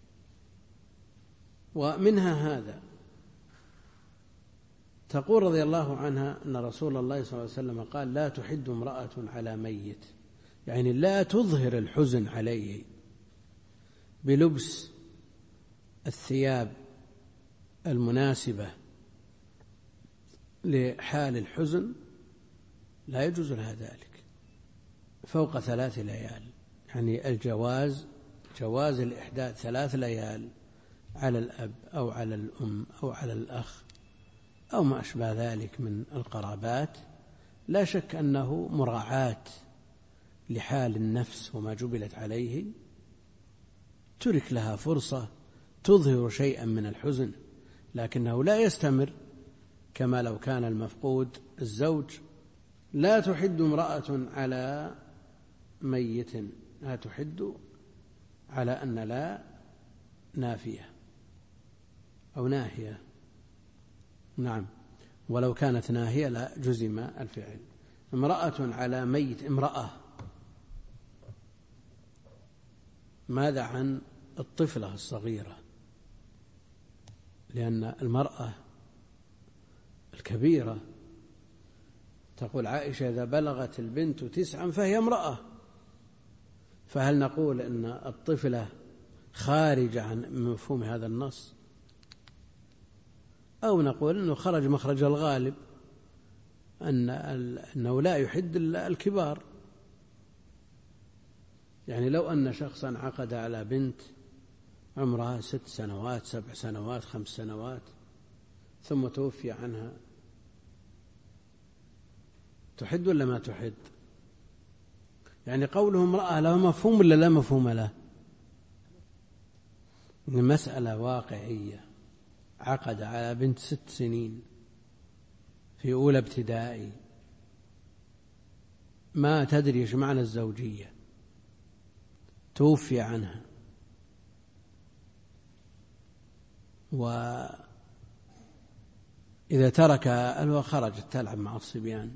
ومنها هذا تقول رضي الله عنها أن رسول الله صلى الله عليه وسلم قال: لا تحد امرأة على ميت، يعني لا تظهر الحزن عليه بلبس الثياب المناسبة لحال الحزن، لا يجوز لها ذلك فوق 3 ليال. يعني جواز الإحداث 3 ليال على الأب أو على الأم أو على الأخ أو ما أشبه ذلك من القرابات، لا شك أنه مراعاة لحال النفس وما جبلت عليه، ترك لها فرصة تظهر شيئا من الحزن، لكنه لا يستمر كما لو كان المفقود الزوج. لا تحد امرأة على ميت، لا تحد على أن لا نافية أو ناهية، نعم، ولو كانت ناهية لا جزم الفعل. امرأة على ميت، امرأة، ماذا عن الطفلة الصغيرة؟ لأن المرأة الكبيرة تقول عائشة إذا بلغت البنت 9 فهي امرأة، فهل نقول أن الطفلة خارج عن مفهوم هذا النص، أو نقول أنه خرج مخرج الغالب أنه لا يحد إلا الكبار؟ يعني لو أن شخصا عقد على بنت عمرها 6 سنوات 7 سنوات 5 سنوات ثم توفي عنها، تحد ولا ما تحد؟ يعني قوله امرأة له مفهوم ولا لا مفهوم له؟ مسألة واقعية، عقد على بنت 6 سنين في أولى ابتدائي، ما تدري ايش معنى الزوجية، توفي عنها، وإذا ترك خرجت تلعب مع الصبيان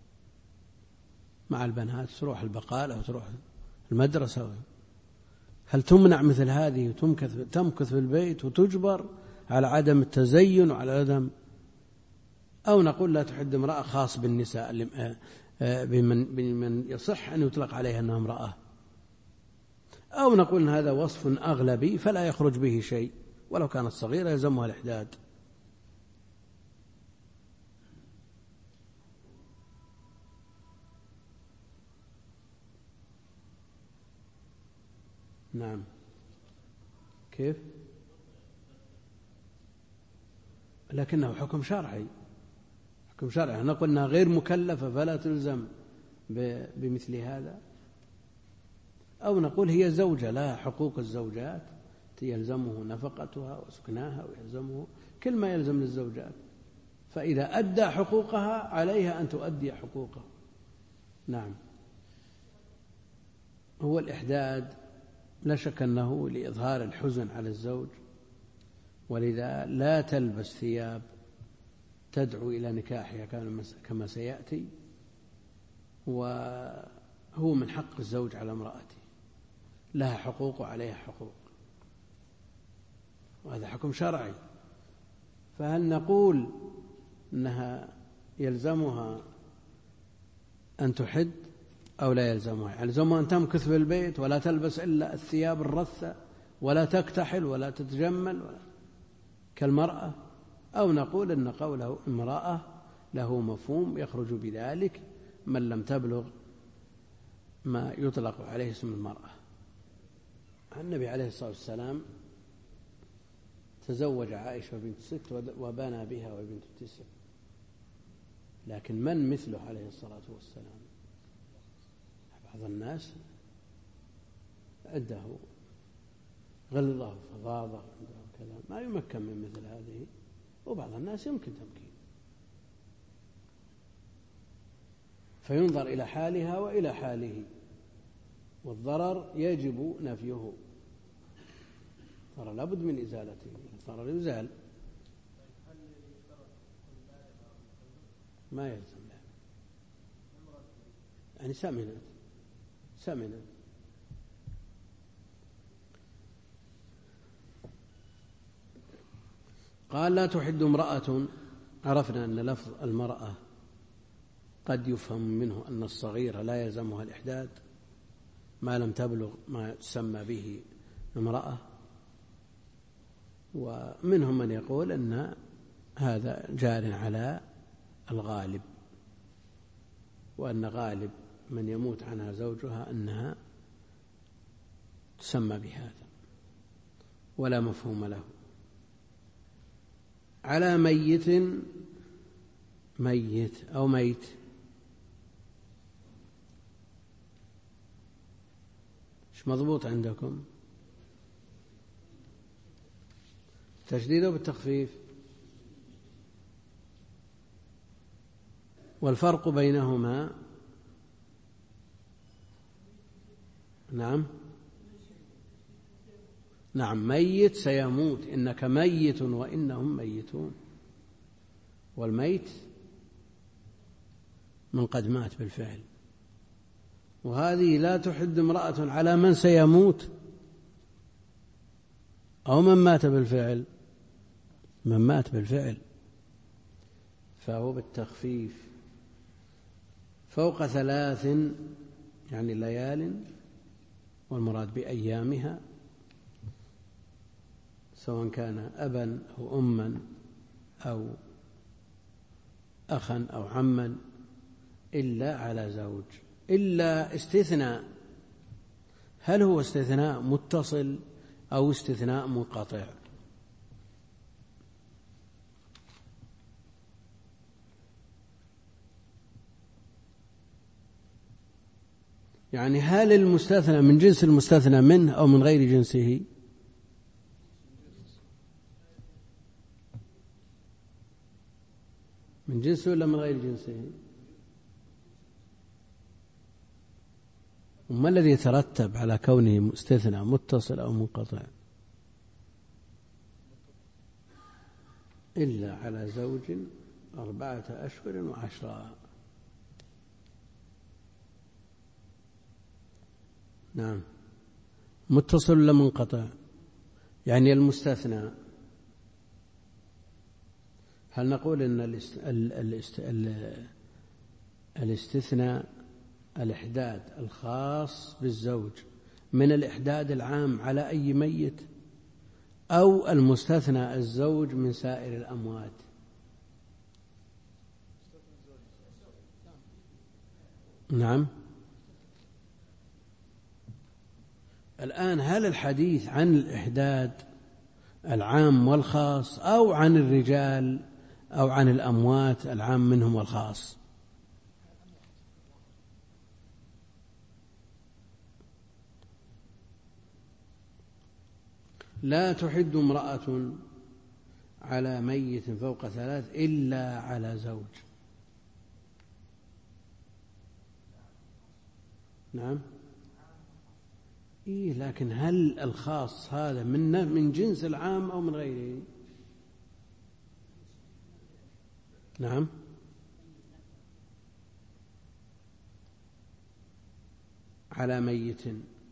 مع البنات، تروح البقالة أو تروح المدرسة، هل تمنع مثل هذه وتمكث في البيت وتجبر على عدم التزين وعلى عدم، أو نقول لا تحد امرأة خاص بالنساء بمن يصح أن يطلق عليها أنها امرأة، أو نقول أن هذا وصف أغلبي فلا يخرج به شيء، ولو كانت صغيرة يلزمها الإحداد. نعم، كيف؟ لكنه حكم شرعي، حكم شرعي، احنا قلنا غير مكلفة فلا تلزم بمثل هذا، أو نقول هي زوجة لها حقوق الزوجات، يلزمه نفقتها وسكناها ويلزمه كل ما يلزم للزوجات، فإذا أدى حقوقها عليها أن تؤدي حقوقها. نعم، هو الإحداد لا شك أنه لإظهار الحزن على الزوج، ولذا لا تلبس ثياب تدعو إلى نكاحها كما سيأتي، وهو من حق الزوج على امرأته، لها حقوق وعليها حقوق، وهذا حكم شرعي. فهل نقول أنها يلزمها أن تحد أو لا يلزمها؟ يلزمها أن تمكث في البيت ولا تلبس إلا الثياب الرثة ولا تكتحل ولا تتجمل كالمرأة، أو نقول أن قوله امرأة له مفهوم يخرج بذلك من لم تبلغ ما يطلق عليه اسم المرأة. النبي عليه الصلاة والسلام تزوج عائشة بنت 6 وبنى بها وبنت 9، لكن من مثله عليه الصلاة والسلام؟ بعض الناس عنده غلظة وفظاظة وكذا ما يمكن من مثل هذه، وبعض الناس يمكن تمكين، فينظر إلى حالها وإلى حاله، والضرر يجب نفيه، الضرر لابد من إزالته، الضرر يزال، ما يلزم له، يعني سمنت. قال لا تحد امرأة، عرفنا أن لفظ المرأة قد يفهم منه أن الصغيرة لا يلزمها الإحداد ما لم تبلغ ما تسمى به امرأة، ومنهم من يقول أن هذا جار على الغالب، وأن غالب من يموت عنها زوجها أنها تسمى بهذا ولا مفهوم له. على ميت، ميت أو ميت، إيش مضبوط عندكم؟ تشديد أو بالتخفيف؟ والفرق بينهما نعم نعم، ميت سيموت، إنك ميت وإنهم ميتون، والميت من قد مات بالفعل. وهذه لا تحد امرأة على من سيموت أو من مات بالفعل، من مات بالفعل فهو بالتخفيف. فوق 3 يعني ليال، والمراد بأيامها سواء كان أبا أو أما أو أخا أو عما، إلا على زوج، إلا استثناء. هل هو استثناء متصل أو استثناء منقطع؟ يعني هل المستثنى من جنس المستثنى منه أو من غير جنسه؟ من جنسه ولا من غير جنسه؟ وما الذي يترتب على كونه مستثنى متصل أو منقطع؟ إلا على زوج 4 أشهر و10. نعم، متصل ولا منقطع؟ يعني المستثنى، هل نقول أن الاستثناء الإحداد الخاص بالزوج من الإحداد العام على أي ميت، أو المستثنى الزوج من سائر الأموات؟ نعم. الآن هل الحديث عن الإحداد العام والخاص، أو عن الرجال أو عن الأموات العام منهم والخاص؟ لا تحد امرأة على ميت فوق 3 إلا على زوج. نعم، إيه، لكن هل الخاص هذا من جنس العام أو من غيره؟ نعم، على ميت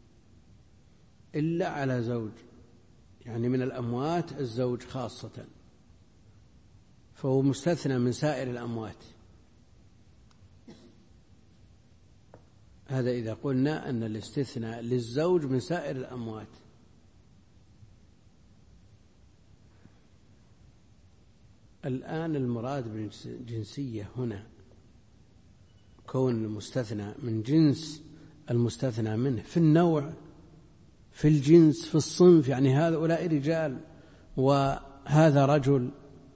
إلا على زوج، يعني من الأموات الزوج خاصة، فهو مستثنى من سائر الأموات. هذا إذا قلنا أن الاستثناء للزوج من سائر الأموات. الآن المراد بالجنسية هنا كون المستثنى من جنس المستثنى منه في النوع، في الجنس، في الصنف، يعني هؤلاء رجال وهذا رجل،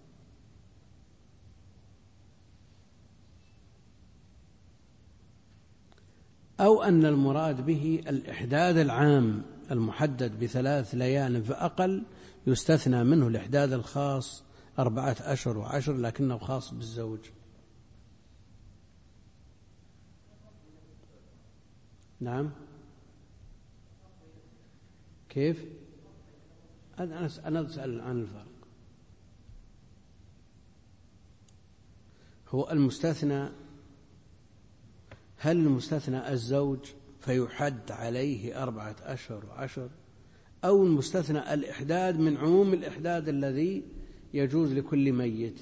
أو أن المراد به الإحداد العام المحدد ب3 ليال فأقل، يستثنى منه الإحداد الخاص 4 أشهر و10 لكنه خاص بالزوج. نعم، كيف؟ أنا أسأل عن الفرق. هو المستثنى، هل المستثنى الزوج فيحد عليه 4 أشهر و10، أو المستثنى الإحداد من عموم الإحداد الذي يجوز لكل ميت؟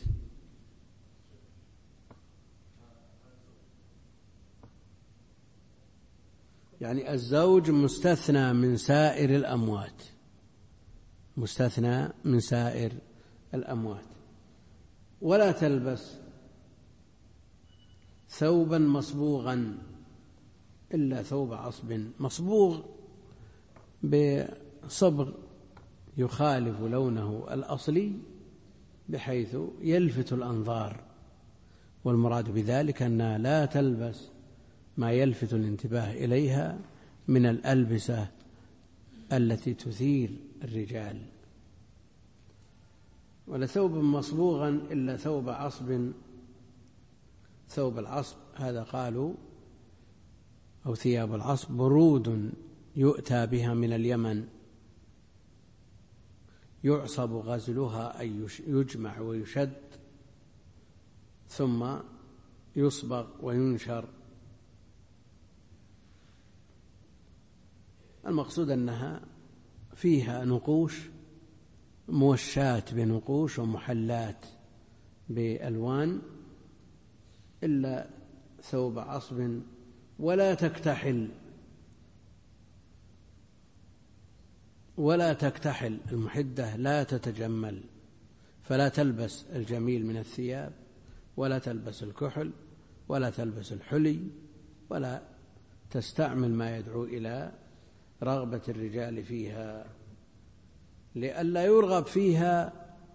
يعني الزوج مستثنى من سائر الأموات، مستثنى من سائر الأموات. ولا تلبس ثوبا مصبوغا إلا ثوب عصب، مصبوغ بصبغ يخالف لونه الأصلي بحيث يلفت الأنظار، والمراد بذلك أنها لا تلبس ما يلفت الانتباه إليها من الألبسة التي تثير الرجال. ولا ثوب مصبوغا إلا ثوب عصب. ثوب العصب هذا قالوا أو ثياب العصب برود يؤتى بها من اليمن، يعصب غزلها أي يجمع ويشد ثم يصبغ وينشر. المقصود أنها فيها نقوش موشات بنقوش ومحلات بألوان، إلا ثوب عصب، ولا تكتحل المحدة لا تتجمل، فلا تلبس الجميل من الثياب، ولا تلبس الكحل، ولا تلبس الحلي، ولا تستعمل ما يدعو إلى رغبة الرجال فيها، لئلا يرغب فيها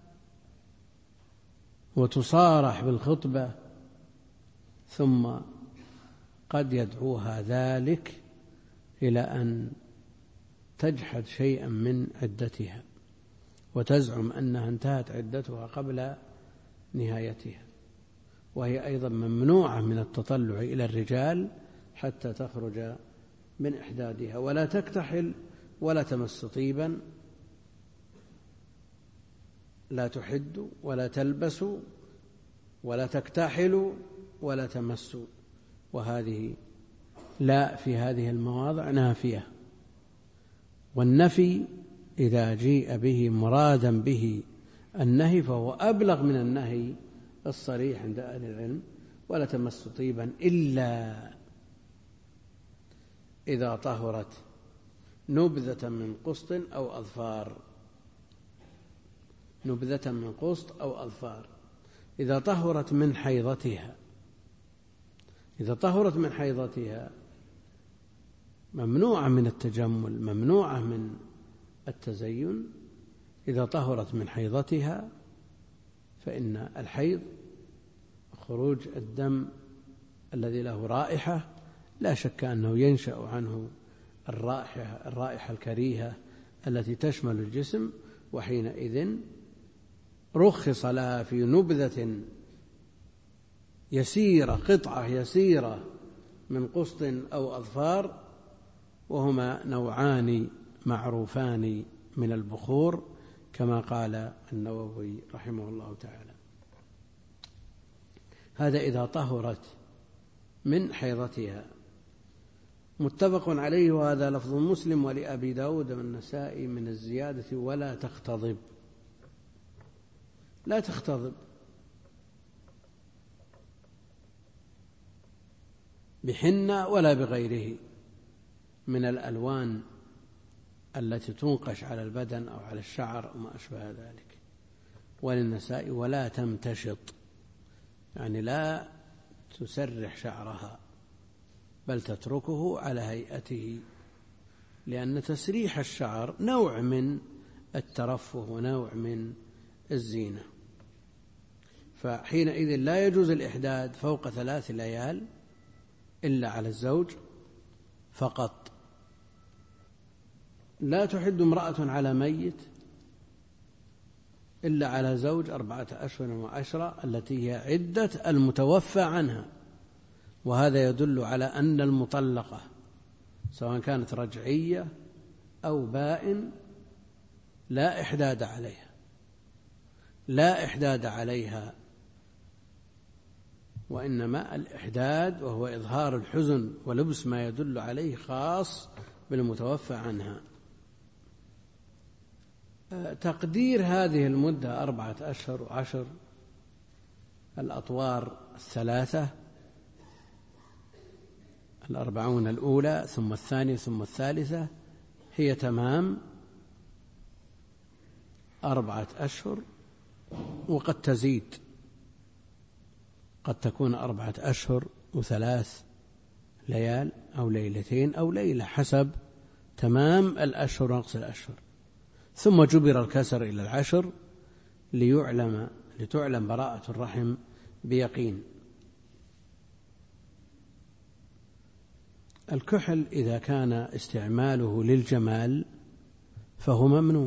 وتصارح بالخطبة ثم قد يدعوها ذلك إلى أن تجحد شيئا من عدتها وتزعم أنها انتهت عدتها قبل نهايتها، وهي أيضا ممنوعة من التطلع إلى الرجال حتى تخرج من إحدادها. ولا تكتحل ولا تمس طيبا، لا تحد ولا تلبس ولا تكتحل ولا تمس، وهذه لا في هذه المواضع نافية. والنفي إذا جيء به مرادا به النهي فهو أبلغ من النهي الصريح عند أهل العلم. ولا تمس طيبا إلا إذا طهرت نبذة من قسط أو أظفار. نبذة من قسط أو أظفار إذا طهرت من حيضتها. إذا طهرت من حيضتها ممنوعة من التجمل، ممنوعة من التزين. إذا طهرت من حيضتها فإن الحيض خروج الدم الذي له رائحة لا شك أنه ينشأ عنه الرائحة الكريهة التي تشمل الجسم، وحينئذ رخص لها في نبذة يسيرة، قطعة يسيرة من قسط أو أظفار، وهما نوعان معروفان من البخور كما قال النووي رحمه الله تعالى. هذا إذا طهرت من حيضتها. متفق عليه، وهذا لفظ مسلم ولأبي داود والنسائي من الزيادة ولا تختضب. لا تختضب بحنة ولا بغيره من الألوان التي تنقش على البدن أو على الشعر أو ما أشبه ذلك. وللنسائي ولا تمتشط، يعني لا تسرح شعرها بل تتركه على هيئته، لأن تسريح الشعر نوع من الترفه ونوع من الزينة. فحينئذ لا يجوز الإحداد فوق 3 ليال إلا على الزوج فقط. لا تحد امرأة على ميت إلا على زوج 4 أشهر و10 التي هي عدة المتوفى عنها. وهذا يدل على أن المطلقة سواء كانت رجعية أو بائن لا إحداد عليها، لا إحداد عليها، وإنما الإحداد وهو إظهار الحزن ولبس ما يدل عليه خاص بالمتوفى عنها. تقدير هذه المدة 4 أشهر و10، الأطوار 3، 40 الأولى ثم 2 ثم 3، هي تمام 4 أشهر، وقد تزيد، قد تكون 4 أشهر و3 ليال أو ليلتين أو ليلة حسب تمام الأشهر ونقص الأشهر. ثم جبر الكسر إلى 10 ليعلم لتعلم براءة الرحم بيقين. الكحل إذا كان استعماله للجمال فهو ممنوع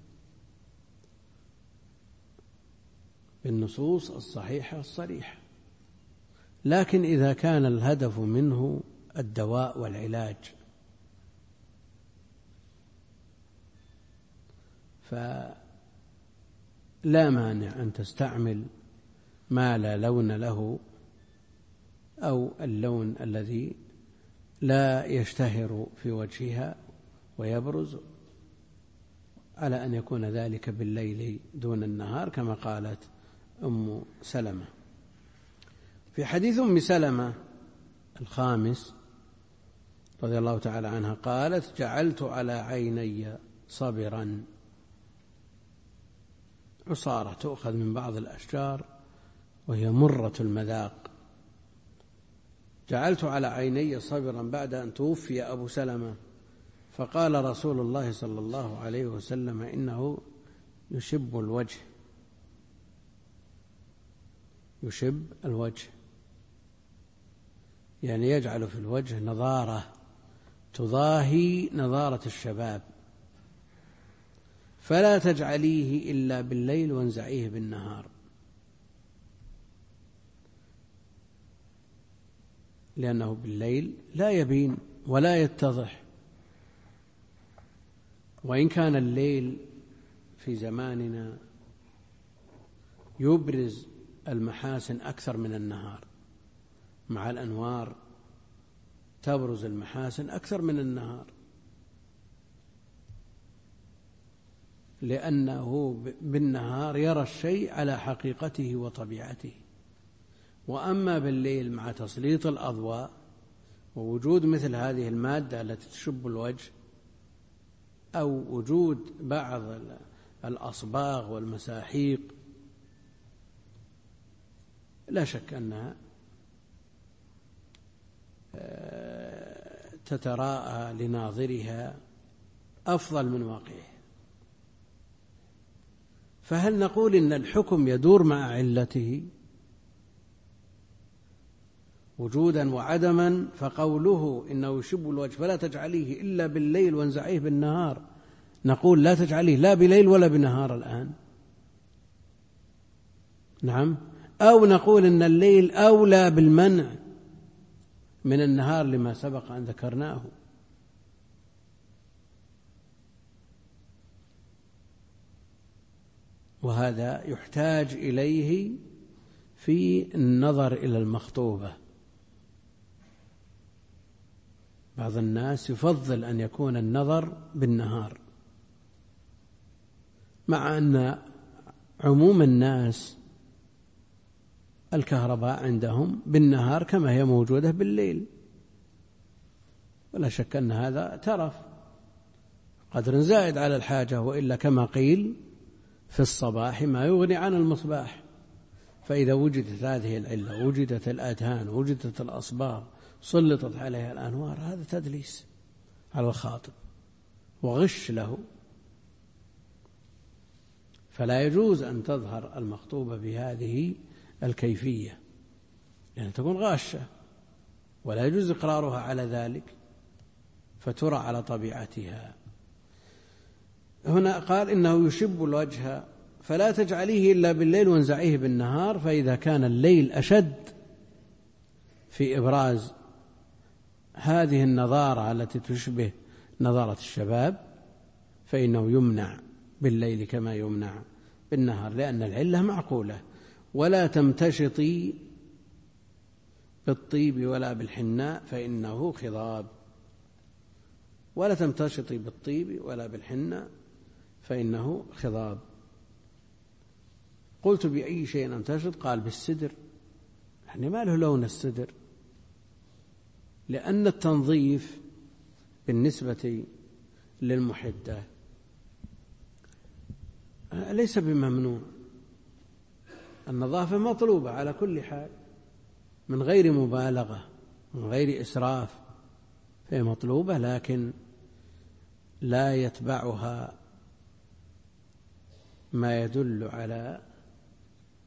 بالنصوص الصحيحة الصريحة، لكن إذا كان الهدف منه الدواء والعلاج فلا مانع أن تستعمل ما لا لون له أو اللون الذي لا يشتهر في وجهها ويبرز، على أن يكون ذلك بالليل دون النهار كما قالت أم سلمة. في حديث أم سلمة الخامس رضي الله تعالى عنها قالت: جعلت على عيني صبرا، عصارة تؤخذ من بعض الأشجار وهي مرة المذاق، جعلت على عيني صبرا بعد أن توفي أبو سلمة، فقال رسول الله صلى الله عليه وسلم: إنه يشب الوجه، يشب الوجه يعني يجعل في الوجه نضارة تضاهي نضارة الشباب، فلا تجعليه إلا بالليل وانزعيه بالنهار، لأنه بالليل لا يبين ولا يتضح، وإن كان الليل في زماننا يبرز المحاسن أكثر من النهار، مع الأنوار تبرز المحاسن أكثر من النهار، لأنه بالنهار يرى الشيء على حقيقته وطبيعته، وأما بالليل مع تسليط الأضواء ووجود مثل هذه المادة التي تشب الوجه أو وجود بعض الأصباغ والمساحيق، لا شك أنها تتراءى لناظرها أفضل من واقعه. فهل نقول إن الحكم يدور مع علته وجودا وعدما؟ فقوله إنه يشب الوجه فلا تجعليه إلا بالليل وانزعيه بالنهار، نقول لا تجعليه لا بليل ولا بنهار الآن، نعم، أو نقول إن الليل أولى بالمنع من النهار لما سبق أن ذكرناه. وهذا يحتاج إليه في النظر إلى المخطوبة. بعض الناس يفضل أن يكون النظر بالنهار، مع أن عموم الناس الكهرباء عندهم بالنهار كما هي موجودة بالليل، ولا شك أن هذا ترف قدر زائد على الحاجة، وإلا كما قيل في الصباح ما يغني عن المصباح. فإذا وجدت هذه العلة، وجدت الأذهان، وجدت الأصباغ، سلطت عليها الأنوار، هذا تدليس على الخاطب وغش له، فلا يجوز أن تظهر المخطوبة بهذه الكيفية، يعني تكون غاشة، ولا يجوز إقرارها على ذلك فترى على طبيعتها. هنا قال إنه يشب الوجه فلا تجعليه إلا بالليل وانزعيه بالنهار، فإذا كان الليل أشد في إبراز هذه النضارة التي تشبه نضارة الشباب فإنه يمنع بالليل كما يمنع بالنهار، لأن العلة معقولة. ولا تمتشطي بالطيب ولا بالحناء فإنه خضاب، ولا تمتشطي بالطيب ولا بالحناء فإنه خضاب. قلت بأي شيء أمتشط؟ قال بالسدر، يعني ما له لون السدر، لأن التنظيف بالنسبة للمحدة ليس بممنوع، النظافة مطلوبة على كل حال من غير مبالغة من غير إسراف، فهي مطلوبة، لكن لا يتبعها ما يدل على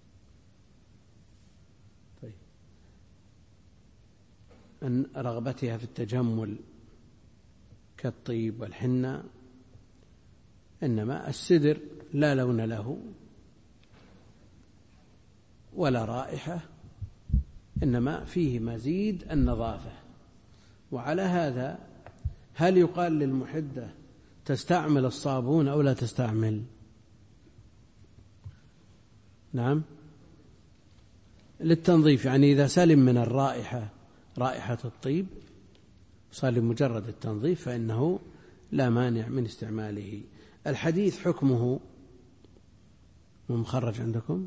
أن رغبتها في التجمل كالطيب والحنة، إنما السدر لا لون له ولا رائحة، إنما فيه مزيد النظافة. وعلى هذا هل يقال للمحدة تستعمل الصابون أو لا تستعمل؟ نعم، للتنظيف، يعني إذا سلم من الرائحة رائحة الطيب صار لمجرد التنظيف فإنه لا مانع من استعماله. الحديث حكمه مخرج عندكم،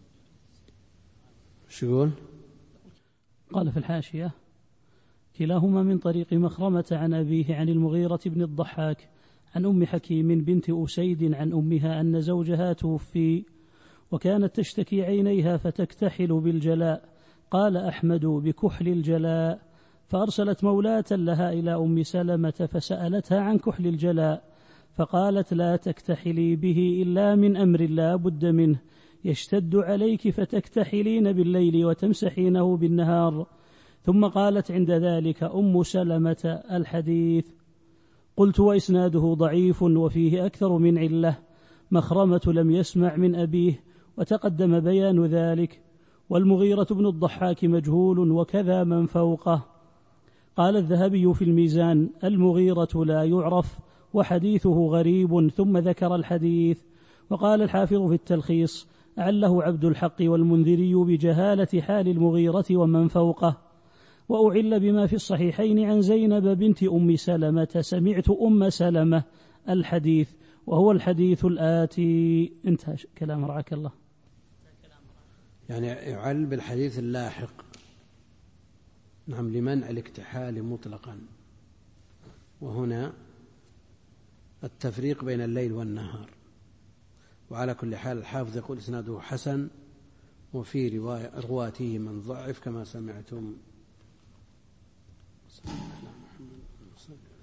شو يقول؟ قال في الحاشية: كلاهما من طريق مخرمة عن أبيه عن المغيرة بن الضحاك عن أم حكيم بنت أسيد عن أمها أن زوجها توفي وكانت تشتكي عينيها فتكتحل بالجلاء، قال أحمد بكحل الجلاء، فأرسلت مولاة لها إلى أم سلمة فسألتها عن كحل الجلاء، فقالت: لا تكتحلي به إلا من أمر لا بد منه، يشتد عليك فتكتحلين بالليل وتمسحينه بالنهار. ثم قالت عند ذلك أم سلمة: الحديث. قلت: وإسناده ضعيف وفيه أكثر من علة، مخرمة لم يسمع من أبيه وتقدم بيان ذلك، والمغيرة بن الضحاك مجهول وكذا من فوقه. قال الذهبي في الميزان: المغيرة لا يعرف وحديثه غريب، ثم ذكر الحديث. وقال الحافظ في التلخيص: أعله عبد الحق والمنذري بجهالة حال المغيرة ومن فوقه، وأعل بما في الصحيحين عن زينب بنت أم سلمة سمعت أم سلمة الحديث، وهو الحديث الآتي. انتهى كلام رعاك الله. يعني يعل بالحديث اللاحق، نعم، لمنع الاكتحال مطلقا. وهنا التفريق بين الليل والنهار. وعلى كل حال الحافظ يقول إسناده حسن، وفي رواته من ضعف كما سمعتم.